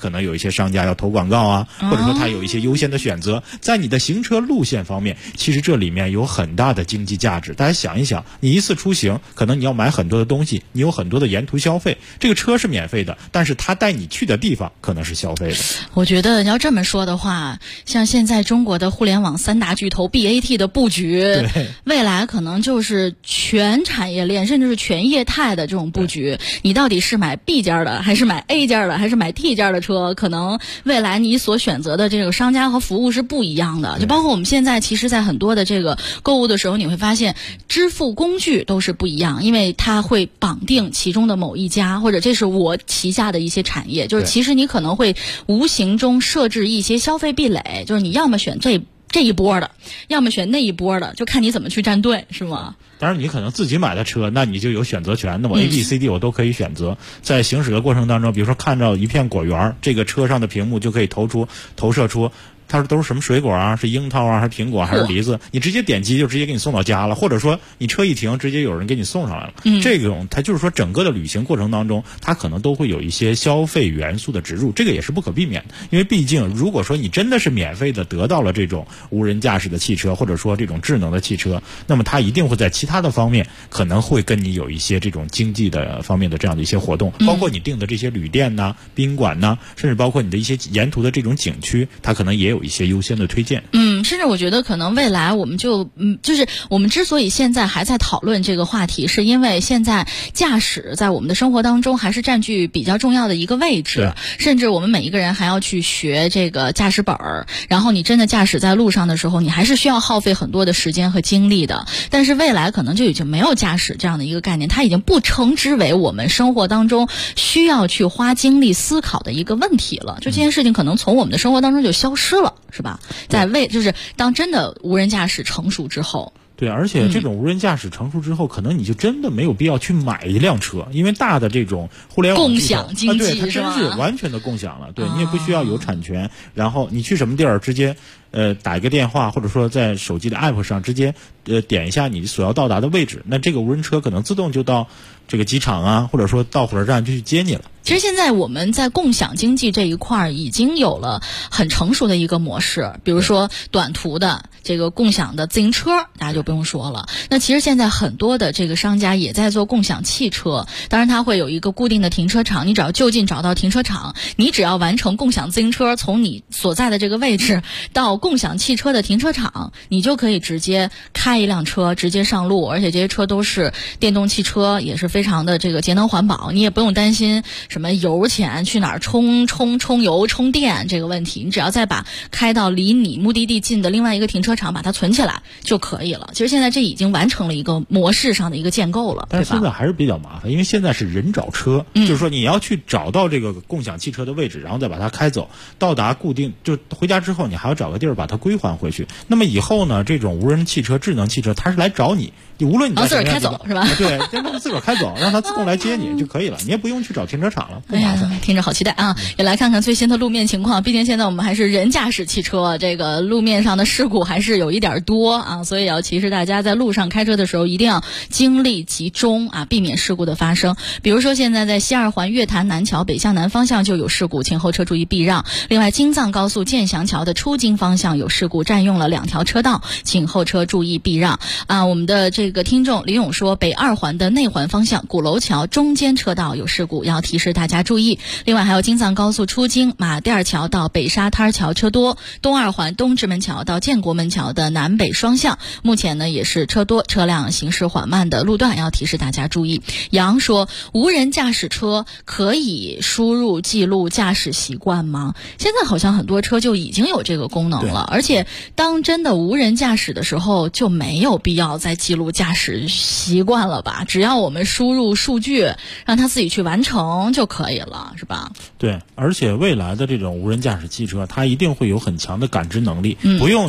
些商家要投广告啊，或者说它有一些优先的选择。在你的行车路线方面，其实这里面有很大的经济价值。大家想一想，你一次出行，可能你要买很多的东西，你有很多的沿途消费，这个车是免费的，但是它带你去的地方可能是消费的。 我觉得要这么说的话，像现在中国的互联网三大巨头 BAT 的布局，未来可能就是全产业链甚至是全业态的这种布局。你到底是买 B 家的还是买 A 家的还是买 T 家的车，可能未来你所选择的这个商家和服务是不一样的。就包括我们现在其实在很多的这个购物的时候，你会发现支付工具都是不一样，因为它会绑定其中的某一家，或者这是我旗下的一些产业，就是其实你可能会无形中设置一些消费壁垒，就是你要么选这一波的，要么选那一波的，就看你怎么去站队，是吗？ 当然你可能自己买的车，那你就有选择权，那我 A、B、C、D 我都可以选择。在行驶的过程当中，比如说看到一片果园，这个车上的屏幕就可以投射出它都是什么水果啊，是樱桃啊，还是苹果还是梨子，你直接点击就直接给你送到家了，或者说你车一停直接有人给你送上来了。这种它就是说整个的旅行过程当中，它可能都会有一些消费元素的植入，这个也是不可避免的。因为毕竟如果说你真的是免费的得到了这种无人驾驶的汽车，或者说这种智能的汽车，那么它一定会在其他的方面可能会跟你有一些这种经济的方面的这样的一些活动，包括你订的这些旅店呐、宾馆呐，甚至包括你的一些沿途的这种景区，它可能也有一些优先的推荐。 甚至我觉得可能未来我们就是我们之所以现在还在讨论这个话题，是因为现在驾驶在我们的生活当中还是占据比较重要的一个位置，甚至我们每一个人还要去学这个驾驶本儿，然后你真的驾驶在路上的时候，你还是需要耗费很多的时间和精力的。但是未来可能就已经没有驾驶这样的一个概念，它已经不称之为我们生活当中需要去花精力思考的一个问题了，就这件事情可能从我们的生活当中就消失了，是吧？就是当真的无人驾驶成熟之后。 对，而且这种无人驾驶成熟之后，可能你就真的没有必要去买一辆车，因为大的这种互联网共享经济， 对，它真是完全的共享了。对，你也不需要有产权，然后你去什么地儿直接打一个电话，或者说在手机的 app 上直接点一下你所要到达的位置，那这个无人车可能自动就到这个机场啊，或者说到火车站就去接你了。 其实现在我们在共享经济这一块已经有了很成熟的一个模式，比如说短途的这个共享的自行车，大家就不用说了。那其实现在很多的这个商家也在做共享汽车，当然它会有一个固定的停车场，你只要就近找到停车场，你只要完成共享自行车从你所在的这个位置到共享汽车的停车场，你就可以直接开一辆车直接上路，而且这些车都是电动汽车，也是非常的这个节能环保，你也不用担心什么油钱去哪儿充油充电这个问题，你只要再把开到离你目的地近的另外一个停车场把它存起来就可以了。其实现在这已经完成了一个模式上的一个建构了， 但是现在还是比较麻烦，因为现在是人找车，就是说你要去找到这个共享汽车的位置，然后再把它开走，到达固定就回家之后，你还要找个地儿把它归还回去。那么以后呢，这种无人汽车、智能汽车，它是来找你，无论你在什么样的地方， 自个儿开走是吧？ 对，让它自个儿开走，让它自动来接你就可以了，你也不用去找停车场了，不麻烦。 听着好期待啊！也来看看最新的路面情况。毕竟现在我们还是人驾驶汽车，这个路面上的事故还是有一点多啊，所以要提示大家在路上开车的时候一定要精力集中啊，避免事故的发生。比如说现在在西二环月坛南桥北向南方向就有事故，请后车注意避让。另外京藏高速建祥桥的出京方向有事故，占用了2条车道，请后车注意避让啊。我们的这个听众李勇说，北二环的内环方向鼓楼桥中间车道有事故，要提示大家注意。另外还有京藏高速出京马甸桥到北沙滩桥车多，东二环东直门桥到建国门桥的南北双向目前呢也是车多，车辆行驶缓慢的路段要提示大家注意。杨说，无人驾驶车可以输入记录驾驶习惯吗？现在好像很多车就已经有这个功能了，而且当真的无人驾驶的时候就没有必要再记录驾驶习惯了吧，只要我们输入数据让它自己去完成就可以了，是吧？ 对，而且未来的这种无人驾驶汽车它一定会有很强的感知能力，不用你去手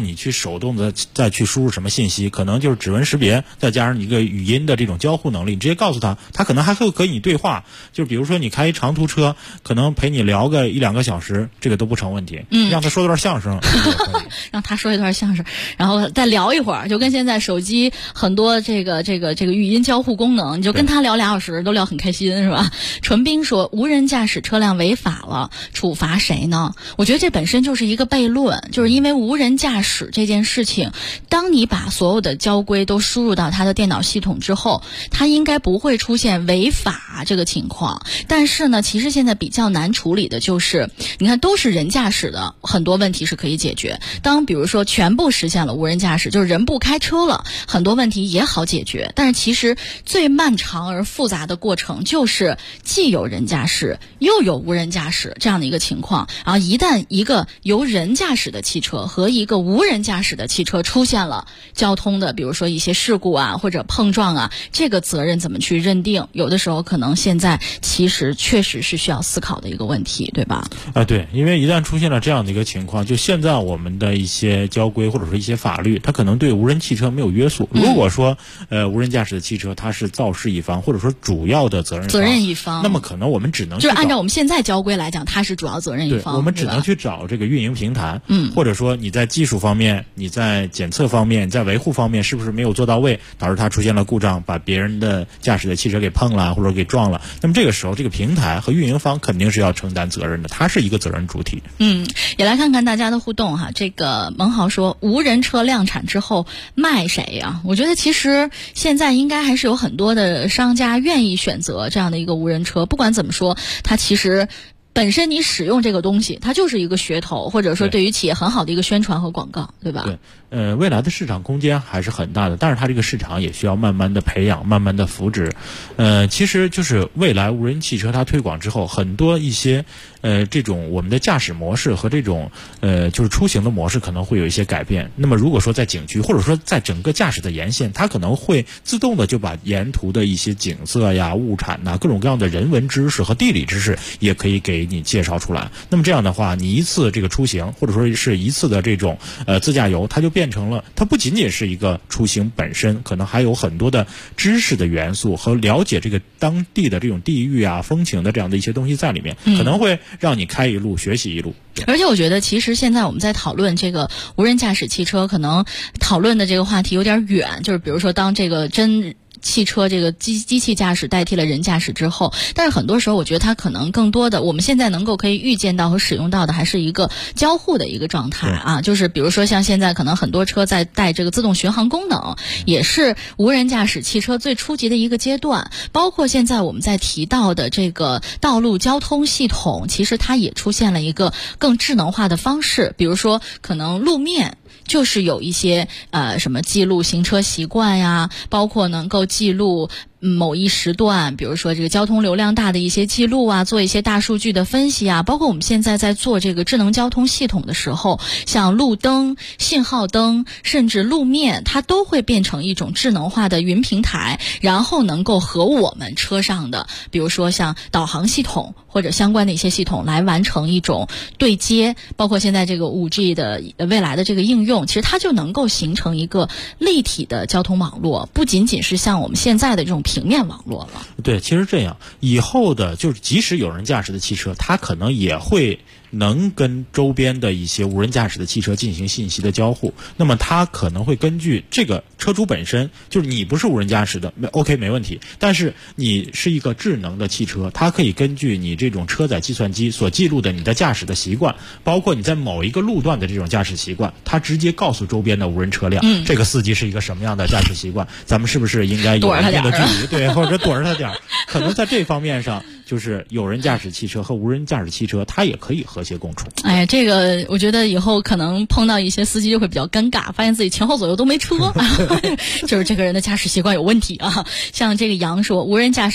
手动的再去输入什么信息，可能就是指纹识别，再加上一个语音的这种交互能力，你直接告诉他，他可能还会和你对话。就比如说你开一长途车，可能陪你聊个1-2个小时，这个都不成问题。让他说段相声， 让他说一段相声，然后再聊一会儿，就跟现在手机很多这个语音交互功能，你就跟他聊2小时，都聊很开心，是吧？纯斌说，无人驾驶车辆违法了，处罚谁呢？我觉得这本身就是一个悖论，就是因为无人驾驶这件事情，当你把所有的交规都输入到他的电脑系统之后，他应该不会出现违法这个情况。但是呢，其实现在比较难处理的就是，你看都是人驾驶的，很多问题是可以解决。当比如说全部实现了无人驾驶，就是人不开车了，很多问题也好解决。但是其实最漫长而复杂的过程就是既有人驾驶又有无人驾驶这样的一个情况。然后一旦一个由人驾驶的汽车和一个无人驾驶的汽车出现了交通的比如说一些事故啊或者碰撞啊，这个责任怎么去认定，有的时候可能现在其实确实是需要思考的一个问题，对吧？ 对，因为一旦出现了这样的一个情况，就现在我们的一些交规或者说一些法律，它可能对无人汽车没有约束。如果说无人驾驶的汽车它是肇事一方或者说主要的责任一方，那么可能我们只能就是按照我们现在交规来讲，它是主要责任一方， 我们只能去找这个运营平台，或者说你在技术方面，你在检测方面，你在维护方面是不是没有做到位，导致它出现了故障，把别人的驾驶的汽车给碰了或者给撞了。那么这个时候这个平台和运营方肯定是要承担责任的，它是一个责任主体。 也来看看大家的互动哈。这个蒙豪说，无人车量产之后卖谁呀？我觉得其实现在应该还是有很多的商家愿意选择这样的一个无人车。不管怎么说，它其实本身你使用这个东西，它就是一个噱头，或者说对于企业很好的一个宣传和广告，对吧？ 对，未来的市场空间还是很大的，但是它这个市场也需要慢慢的培养，慢慢的扶植。其实就是未来无人汽车它推广之后，很多一些这种我们的驾驶模式和这种就是出行的模式可能会有一些改变。那么如果说在景区或者说在整个驾驶的沿线，它可能会自动的就把沿途的一些景色呀、物产呐、各种各样的人文知识和地理知识也可以给你介绍出来。那么这样的话，你一次这个出行或者说是一次的这种自驾游，它就变成了它不仅仅是一个出行本身，可能还有很多的知识的元素和了解这个当地的这种地域啊、风情的这样的一些东西在里面，可能会让你开一路学习一路。 而且我觉得其实现在我们在讨论这个无人驾驶汽车，可能讨论的这个话题有点远，就是比如说当这个汽车这个机器驾驶代替了人驾驶之后，但是很多时候我觉得它可能更多的我们现在能够可以预见到和使用到的还是一个交互的一个状态啊，就是比如说像现在可能很多车在带这个自动巡航功能，也是无人驾驶汽车最初级的一个阶段。包括现在我们在提到的这个道路交通系统，其实它也出现了一个更智能化的方式，比如说可能路面就是有一些什么记录行车习惯呀，包括能够记录某一时段，比如说这个交通流量大的一些记录啊，做一些大数据的分析啊，包括我们现在在做这个智能交通系统的时候，像路灯、信号灯，甚至路面，它都会变成一种智能化的云平台，然后能够和我们车上的，比如说像导航系统或者相关的一些系统来完成一种对接，包括现在这个 5G 的未来的这个应用，其实它就能够形成一个立体的交通网络，不仅仅是像我们现在的这种平面网络了。 对，其实这样以后的就是即使有人驾驶的汽车，它可能也会能跟周边的一些无人驾驶的汽车进行信息的交互。那么它可能会根据这个车主本身，就是你不是无人驾驶的 OK 没问题，但是你是一个智能的汽车，它可以根据你这种车载计算机所记录的你的驾驶的习惯，包括你在某一个路段的这种驾驶习惯，它直接告诉周边的无人车辆，这个司机是一个什么样的驾驶习惯，咱们是不是应该有一定的距离，对，或者躲着他点儿。可能在这方面上，就是有人驾驶汽车和无人驾驶汽车，它也可以和谐共处。 哎，这个我觉得以后可能碰到一些司机就会比较尴尬，发现自己前后左右都没车，就是这个人的驾驶习惯有问题啊。像这个杨说，无人驾驶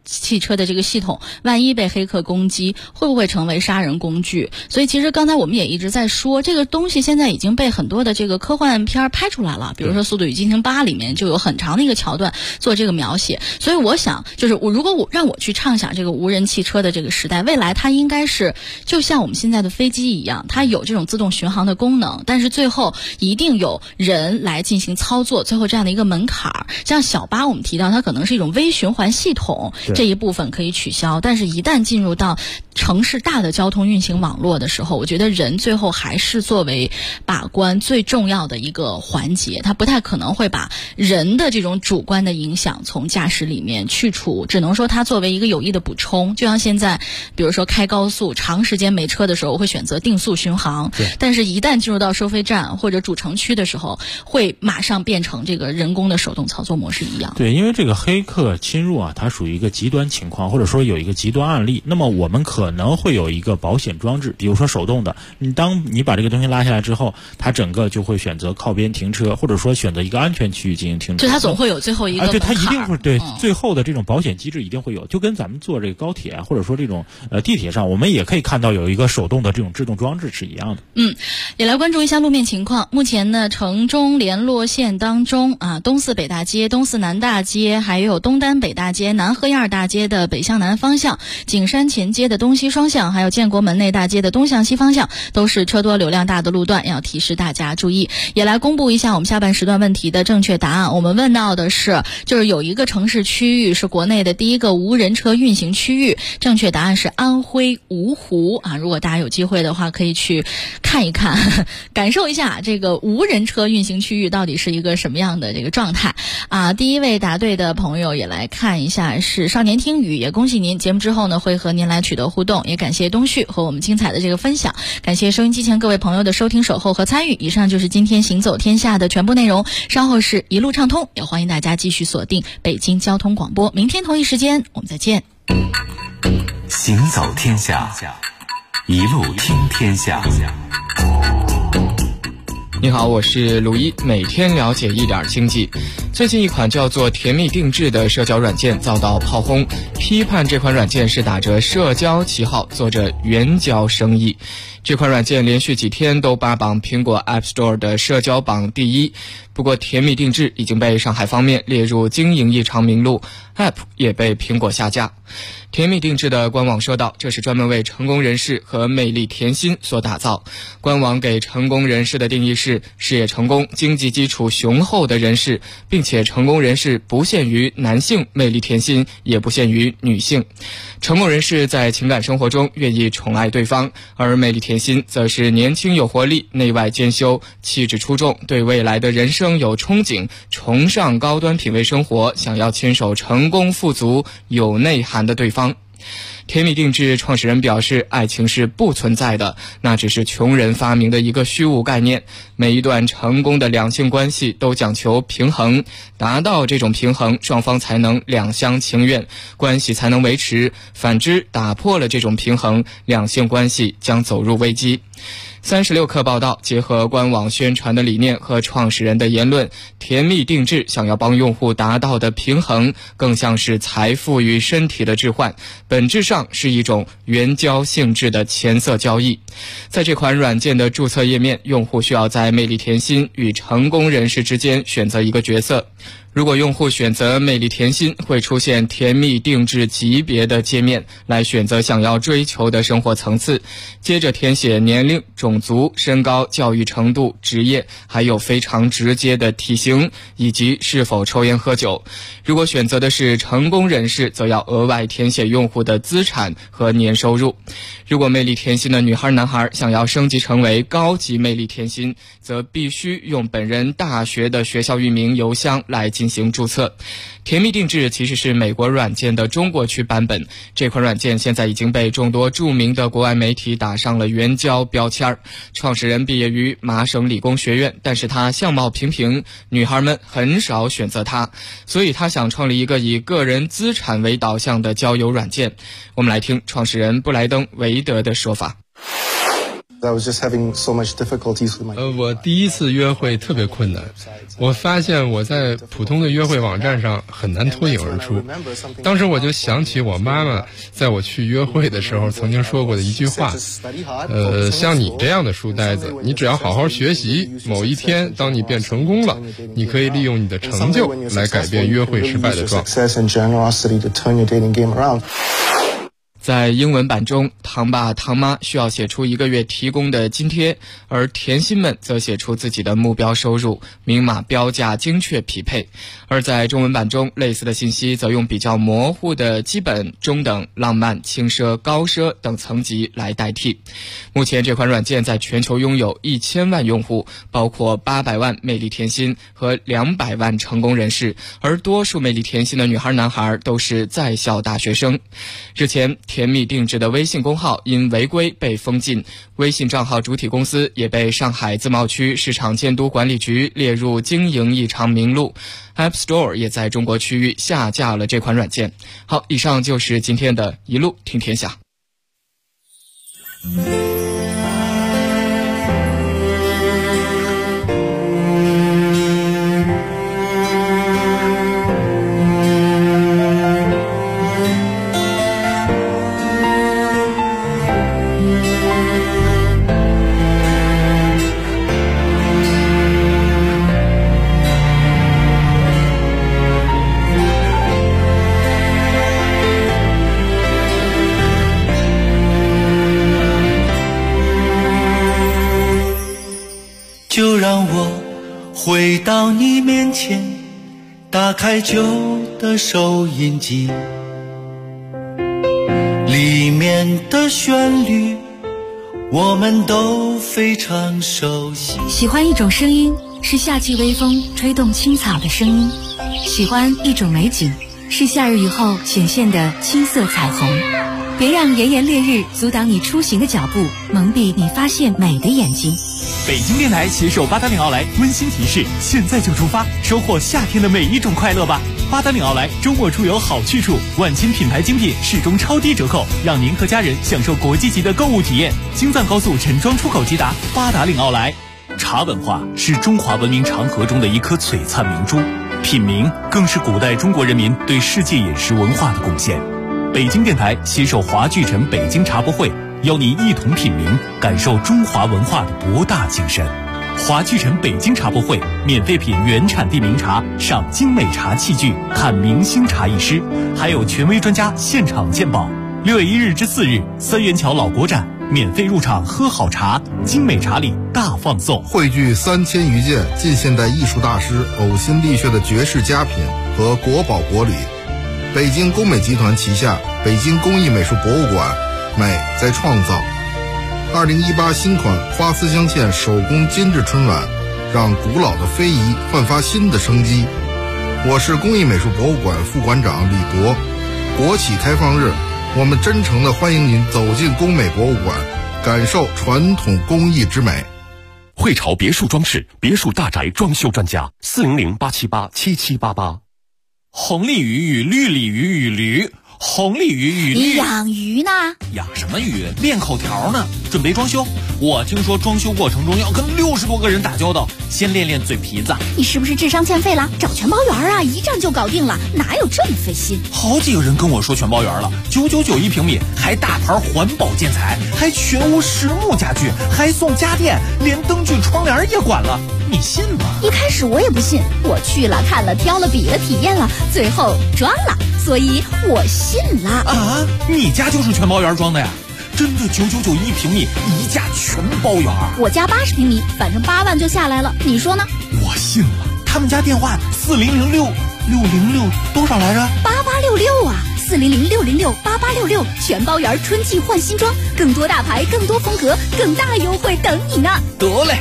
汽车的这个系统，万一被黑客攻击，会不会成为杀人工具？所以其实刚才我们也一直在说，这个东西现在已经被很多的这个科幻片拍出来了，比如说《速度与激情8》里面就有很长的一个桥段做这个描写。所以我想，就是如果让我去畅想这个无人汽车的这个时代，未来它应该是就像我们现在的飞机一样，它有这种自动巡航的功能，但是最后一定有人来进行操作，最后这样的一个门槛。像小巴我们提到它可能是一种微循环系统，这一部分可以取消，但是一旦进入到城市大的交通运行网络的时候，我觉得人最后还是作为把关最重要的一个环节，他不太可能会把人的这种主观的影响从驾驶里面去除，只能说它作为一个有益的补充。就像现在比如说开高速长时间没车的时候，我会选择定速巡航，但是一旦进入到收费站或者主城区的时候，会马上变成这个人工的手动操作模式一样。 对，因为这个黑客侵入啊，它属于一个极端情况，或者说有一个极端案例，那么我们可能会有一个保险装置，比如说手动的，当你把这个东西拉下来之后，它整个就会选择靠边停车，或者说选择一个安全区域进行停车。 就它总会有最后一个对，它一定会最后的这种保险机制一定会有，就跟咱们坐这个高铁或者说这种地铁上，我们也可以看到有一个手动的这种制动装置是一样的。 也来关注一下路面情况。目前呢，城中联络线当中东四北大街、东四南大街，还有东单北大街、南河沿二大街的北向南方向，景山前街的东西双向，还有建国门内大街的东向西方向，都是车多流量大的路段，要提示大家注意。也来公布一下我们下半时段问题的正确答案。我们问到的是，就是有一个城市区域是国内的第一个无人车运行区域，正确答案是安徽芜湖如果大家有机会的话，可以去看一看，感受一下这个无人车运行区域到底是一个什么样的这个状态第一位答对的朋友也来看一下是少年听雨，也恭喜您，节目之后呢会和您来取得互动，也感谢东旭和我们精彩的这个分享，感谢收音机前各位朋友的收听守候和参与。以上就是今天行走天下的全部内容，稍后是一路畅通，也欢迎大家继续锁定北京交通广播，明天同一时间我们再见。 行走天下，一路听天下。 你好，我是鲁一，每天了解一点经济。最近一款叫做甜蜜定制的社交软件遭到炮轰，批判这款软件是打着社交旗号做着援交生意。这款软件连续几天都霸榜苹果 App Store 的社交榜第一。不过甜蜜定制已经被上海方面列入经营异常名录， App 也被苹果下架。甜蜜定制的官网说道，这是专门为成功人士和魅力甜心所打造。官网给成功人士的定义是事业成功、经济基础雄厚的人士，并且成功人士不限于男性，魅力甜心也不限于女性。成功人士在情感生活中愿意宠爱对方，而魅力甜心则是年轻有活力、内外兼修、气质出众，对未来的人生有憧憬，崇尚高端品味生活，想要牵手成功富足有内涵的对方。甜蜜定制创始人表示，爱情是不存在的，那只是穷人发明的一个虚无概念。每一段成功的两性关系都讲求平衡，达到这种平衡，双方才能两厢情愿，关系才能维持。反之，打破了这种平衡，两性关系将走入危机。36氪报道，结合官网宣传的理念和创始人的言论，甜蜜定制想要帮用户达到的平衡，更像是财富与身体的置换，本质上是一种援交性质的钱色交易。在这款软件的注册页面，用户需要在魅力甜心与成功人士之间选择一个角色。如果用户选择魅力甜心，会出现甜蜜定制级别的界面，来选择想要追求的生活层次。接着填写年龄、种族、身高、教育程度、职业，还有非常直接的体型，以及是否抽烟喝酒。如果选择的是成功人士，则要额外填写用户的资产和年收入。如果魅力甜心的女孩男孩想要升级成为高级魅力甜心，则必须用本人大学的学校域名邮箱来进行注册。甜蜜定制其实是美国软件的中国区版本，这款软件现在已经被众多著名的国外媒体打上了援交标签。创始人毕业于麻省理工学院，但是他相貌平平，女孩们很少选择他，所以他想创立一个以个人资产为导向的交友软件。我们来听创始人布莱登·韦德的说法。 我第一次约会特别困难，我发现我在普通的约会网站上很难脱颖而出。当时我就想起我妈妈在我去约会的时候曾经说过的一句话，像你这样的书呆子，你只要好好学习，某一天当你变成功了，你可以利用你的成就来改变约会失败的状态。 在英文版中，堂爸堂妈需要写出1个月提供的津贴，而甜心们则写出自己的目标收入，明码标价，精确匹配。而在中文版中，类似的信息则用比较模糊的基本、中等、浪漫、轻奢、高奢等层级来代替。目前这款软件在全球拥有1000万用户，包括800万魅力甜心和200万成功人士，而多数魅力甜心的女孩男孩都是在校大学生。日前，甜蜜定制的微信公号因违规被封禁，微信账号主体公司也被上海自贸区市场监督管理局列入经营异常名录。App Store 也在中国区域下架了这款软件。好，以上就是今天的一路听天下。 就让我回到你面前，打开旧的收音机，里面的旋律我们都非常熟悉。 喜欢一种声音，是夏季微风吹动青草的声音；喜欢一种美景，是夏日雨后显现的青色彩虹。别让炎炎烈日阻挡你出行的脚步，蒙蔽你发现美的眼睛。 北京电台携手八达岭奥莱温馨提示：现在就出发，收获夏天的每一种快乐吧！八达岭奥莱周末出游好去处，万千品牌精品始终超低折扣，让您和家人享受国际级的购物体验。京藏高速陈庄出口直达八达岭奥莱。茶文化是中华文明长河中的一颗璀璨明珠，品茗更是古代中国人民对世界饮食文化的贡献。北京电台携手华聚城北京茶博会，邀您一同品茗，感受中华文化的博大精深。华聚城北京茶博会，免费品原产地名茶，赏精美茶器具，看明星茶艺师，还有权威专家现场鉴宝。6月1日至4日，三元桥老国展，免费入场喝好茶，精美茶礼大放送。 汇聚3000余件近现代艺术大师呕心沥血的绝世佳品和国宝国礼。北京工美集团旗下北京工艺美术博物馆，美在创造。2018新款花丝镶嵌手工精致春晚，让古老的非遗焕发新的生机。我是工艺美术博物馆副馆长李博。国企开放日，我们真诚地欢迎您走进工美博物馆，感受传统工艺之美。 汇潮别墅装饰，别墅大宅装修专家，400-878-7788。 红鲤鱼与绿鲤鱼与驴，红鲤鱼与绿。 你养鱼呢？ 养什么鱼？练口条呢。准备装修，我听说装修过程中要跟60多个人打交道，先练练嘴皮子。 你是不是智商欠费了？找全包园啊，一站就搞定了，哪有这么费心？ 好几个人跟我说全包园了，999一平米，还大牌环保建材，还全屋实木家具，还送家电，连灯具窗帘也管了，你信吗？ 一开始我也不信，我去了看了挑了比了体验了，最后装了，所以我信了。 啊，你家就是全包园装的呀？真的999一平米，一价全包园。 我家80平米，反正8万就下来了，你说呢？ 我信了。他们家电话4006666多少来着 ？8866啊，400-606-8866，全包园春季换新装，更多大牌，更多风格，更大优惠等你呢。 得嘞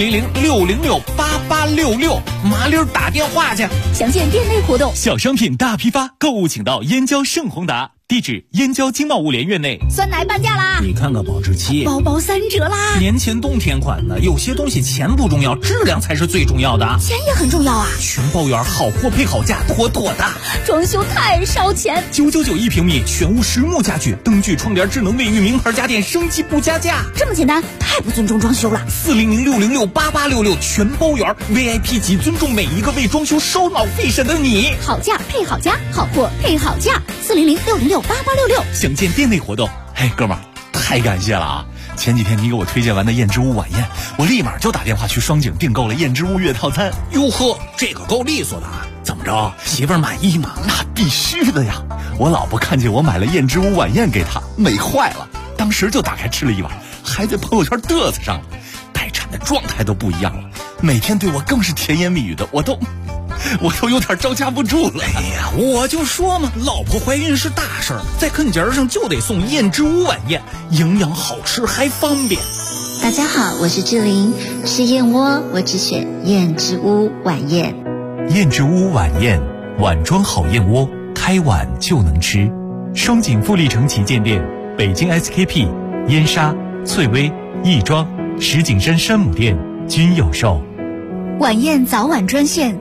，400-606-8866，麻溜打电话去。 详见店内活动。 小商品大批发，购物请到燕郊盛宏达。 地址燕郊经贸物联院内。 酸奶半价啦！ 你看看保质期， 包包3折啦！ 年前冬天款的，有些东西钱不重要，质量才是最重要的。 钱也很重要啊！ 全包圆，好货配好价，妥妥的。 装修太烧钱 ，999一平米，全屋实木家具，灯具、窗帘、智能卫浴，名牌家电，升级不加价。 这么简单，太不尊重装修了。 400-606-8866全包圆 ，VIP 级，尊重每一个为装修烧脑费神的你。 好价配好家，好货配好价，400-606-8866。 详见店内活动。 嘿，哥们儿，太感谢了啊！前几天你给我推荐完的燕之屋晚宴，我立马就打电话去双井订购了燕之屋月套餐。 哟呵，这个够利索的啊！怎么着，媳妇儿满意吗？ 那必须的呀！我老婆看见我买了燕之屋晚宴给她，美坏了，当时就打开吃了一碗，还在朋友圈嘚瑟上了。待产的状态都不一样了，每天对我更是甜言蜜语的，我都有点招架不住了。 哎呀，我就说嘛，老婆怀孕是大事儿，在跟节上就得送燕之屋晚宴，营养好吃还方便。 大家好，我是志玲，吃燕窝我只选燕之屋晚宴。 燕之屋晚宴，碗装好燕窝，开碗就能吃。双井富力城旗舰店、北京 SKP、燕莎、翠微、亦庄、石景山山姆店均有售。 晚宴早晚专线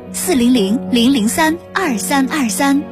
400-003-2323。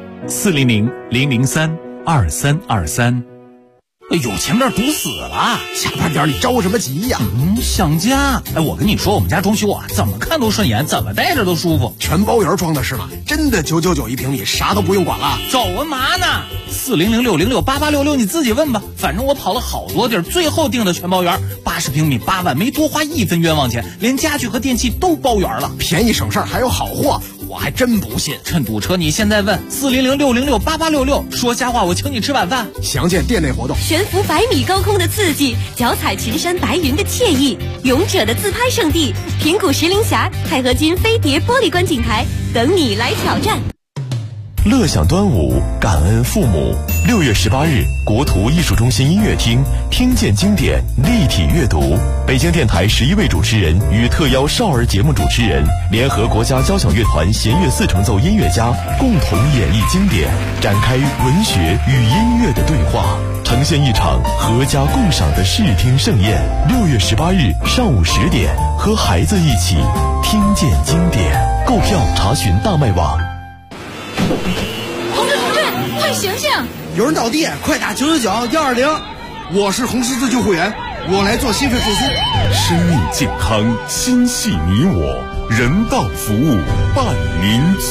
400-003-2323。 有钱面堵死了，下班点你着什么急呀？想家。我跟你说，我们家装修啊，怎么看都顺眼，怎么待着都舒服。 全包圆装的是吗？真的999一平米，啥都不用管了。 走啊嘛呢？400-606-8866，你自己问吧。反正我跑了好多地儿，最后订的全包圆，80平米8万，没多花1分冤枉钱，连家具和电器都包圆了， 便宜省事儿还有好货，我还真不信。 趁堵车，你现在问400-606-8866，说瞎话我请你吃晚饭。 详见店内活动。 悬浮100米高空的刺激，脚踩群山白云的惬意，勇者的自拍圣地平谷石林峡钛合金飞碟玻璃观景台，等你来挑战。 乐享端午，感恩父母。6月18日，国图艺术中心音乐厅听见经典立体阅读，北京电台11位主持人与特邀少儿节目主持人联合国家交响乐团弦乐4重奏音乐家共同演绎经典，展开文学与音乐的对话，呈现一场合家共赏的视听盛宴。6月18日上午10点，和孩子一起听见经典。购票查询大麦网。 同志，快醒醒！ 有人倒地，快打999-120。我是红十字救护员，我来做心肺复苏。 生命健康，心系你我，人道服务伴您。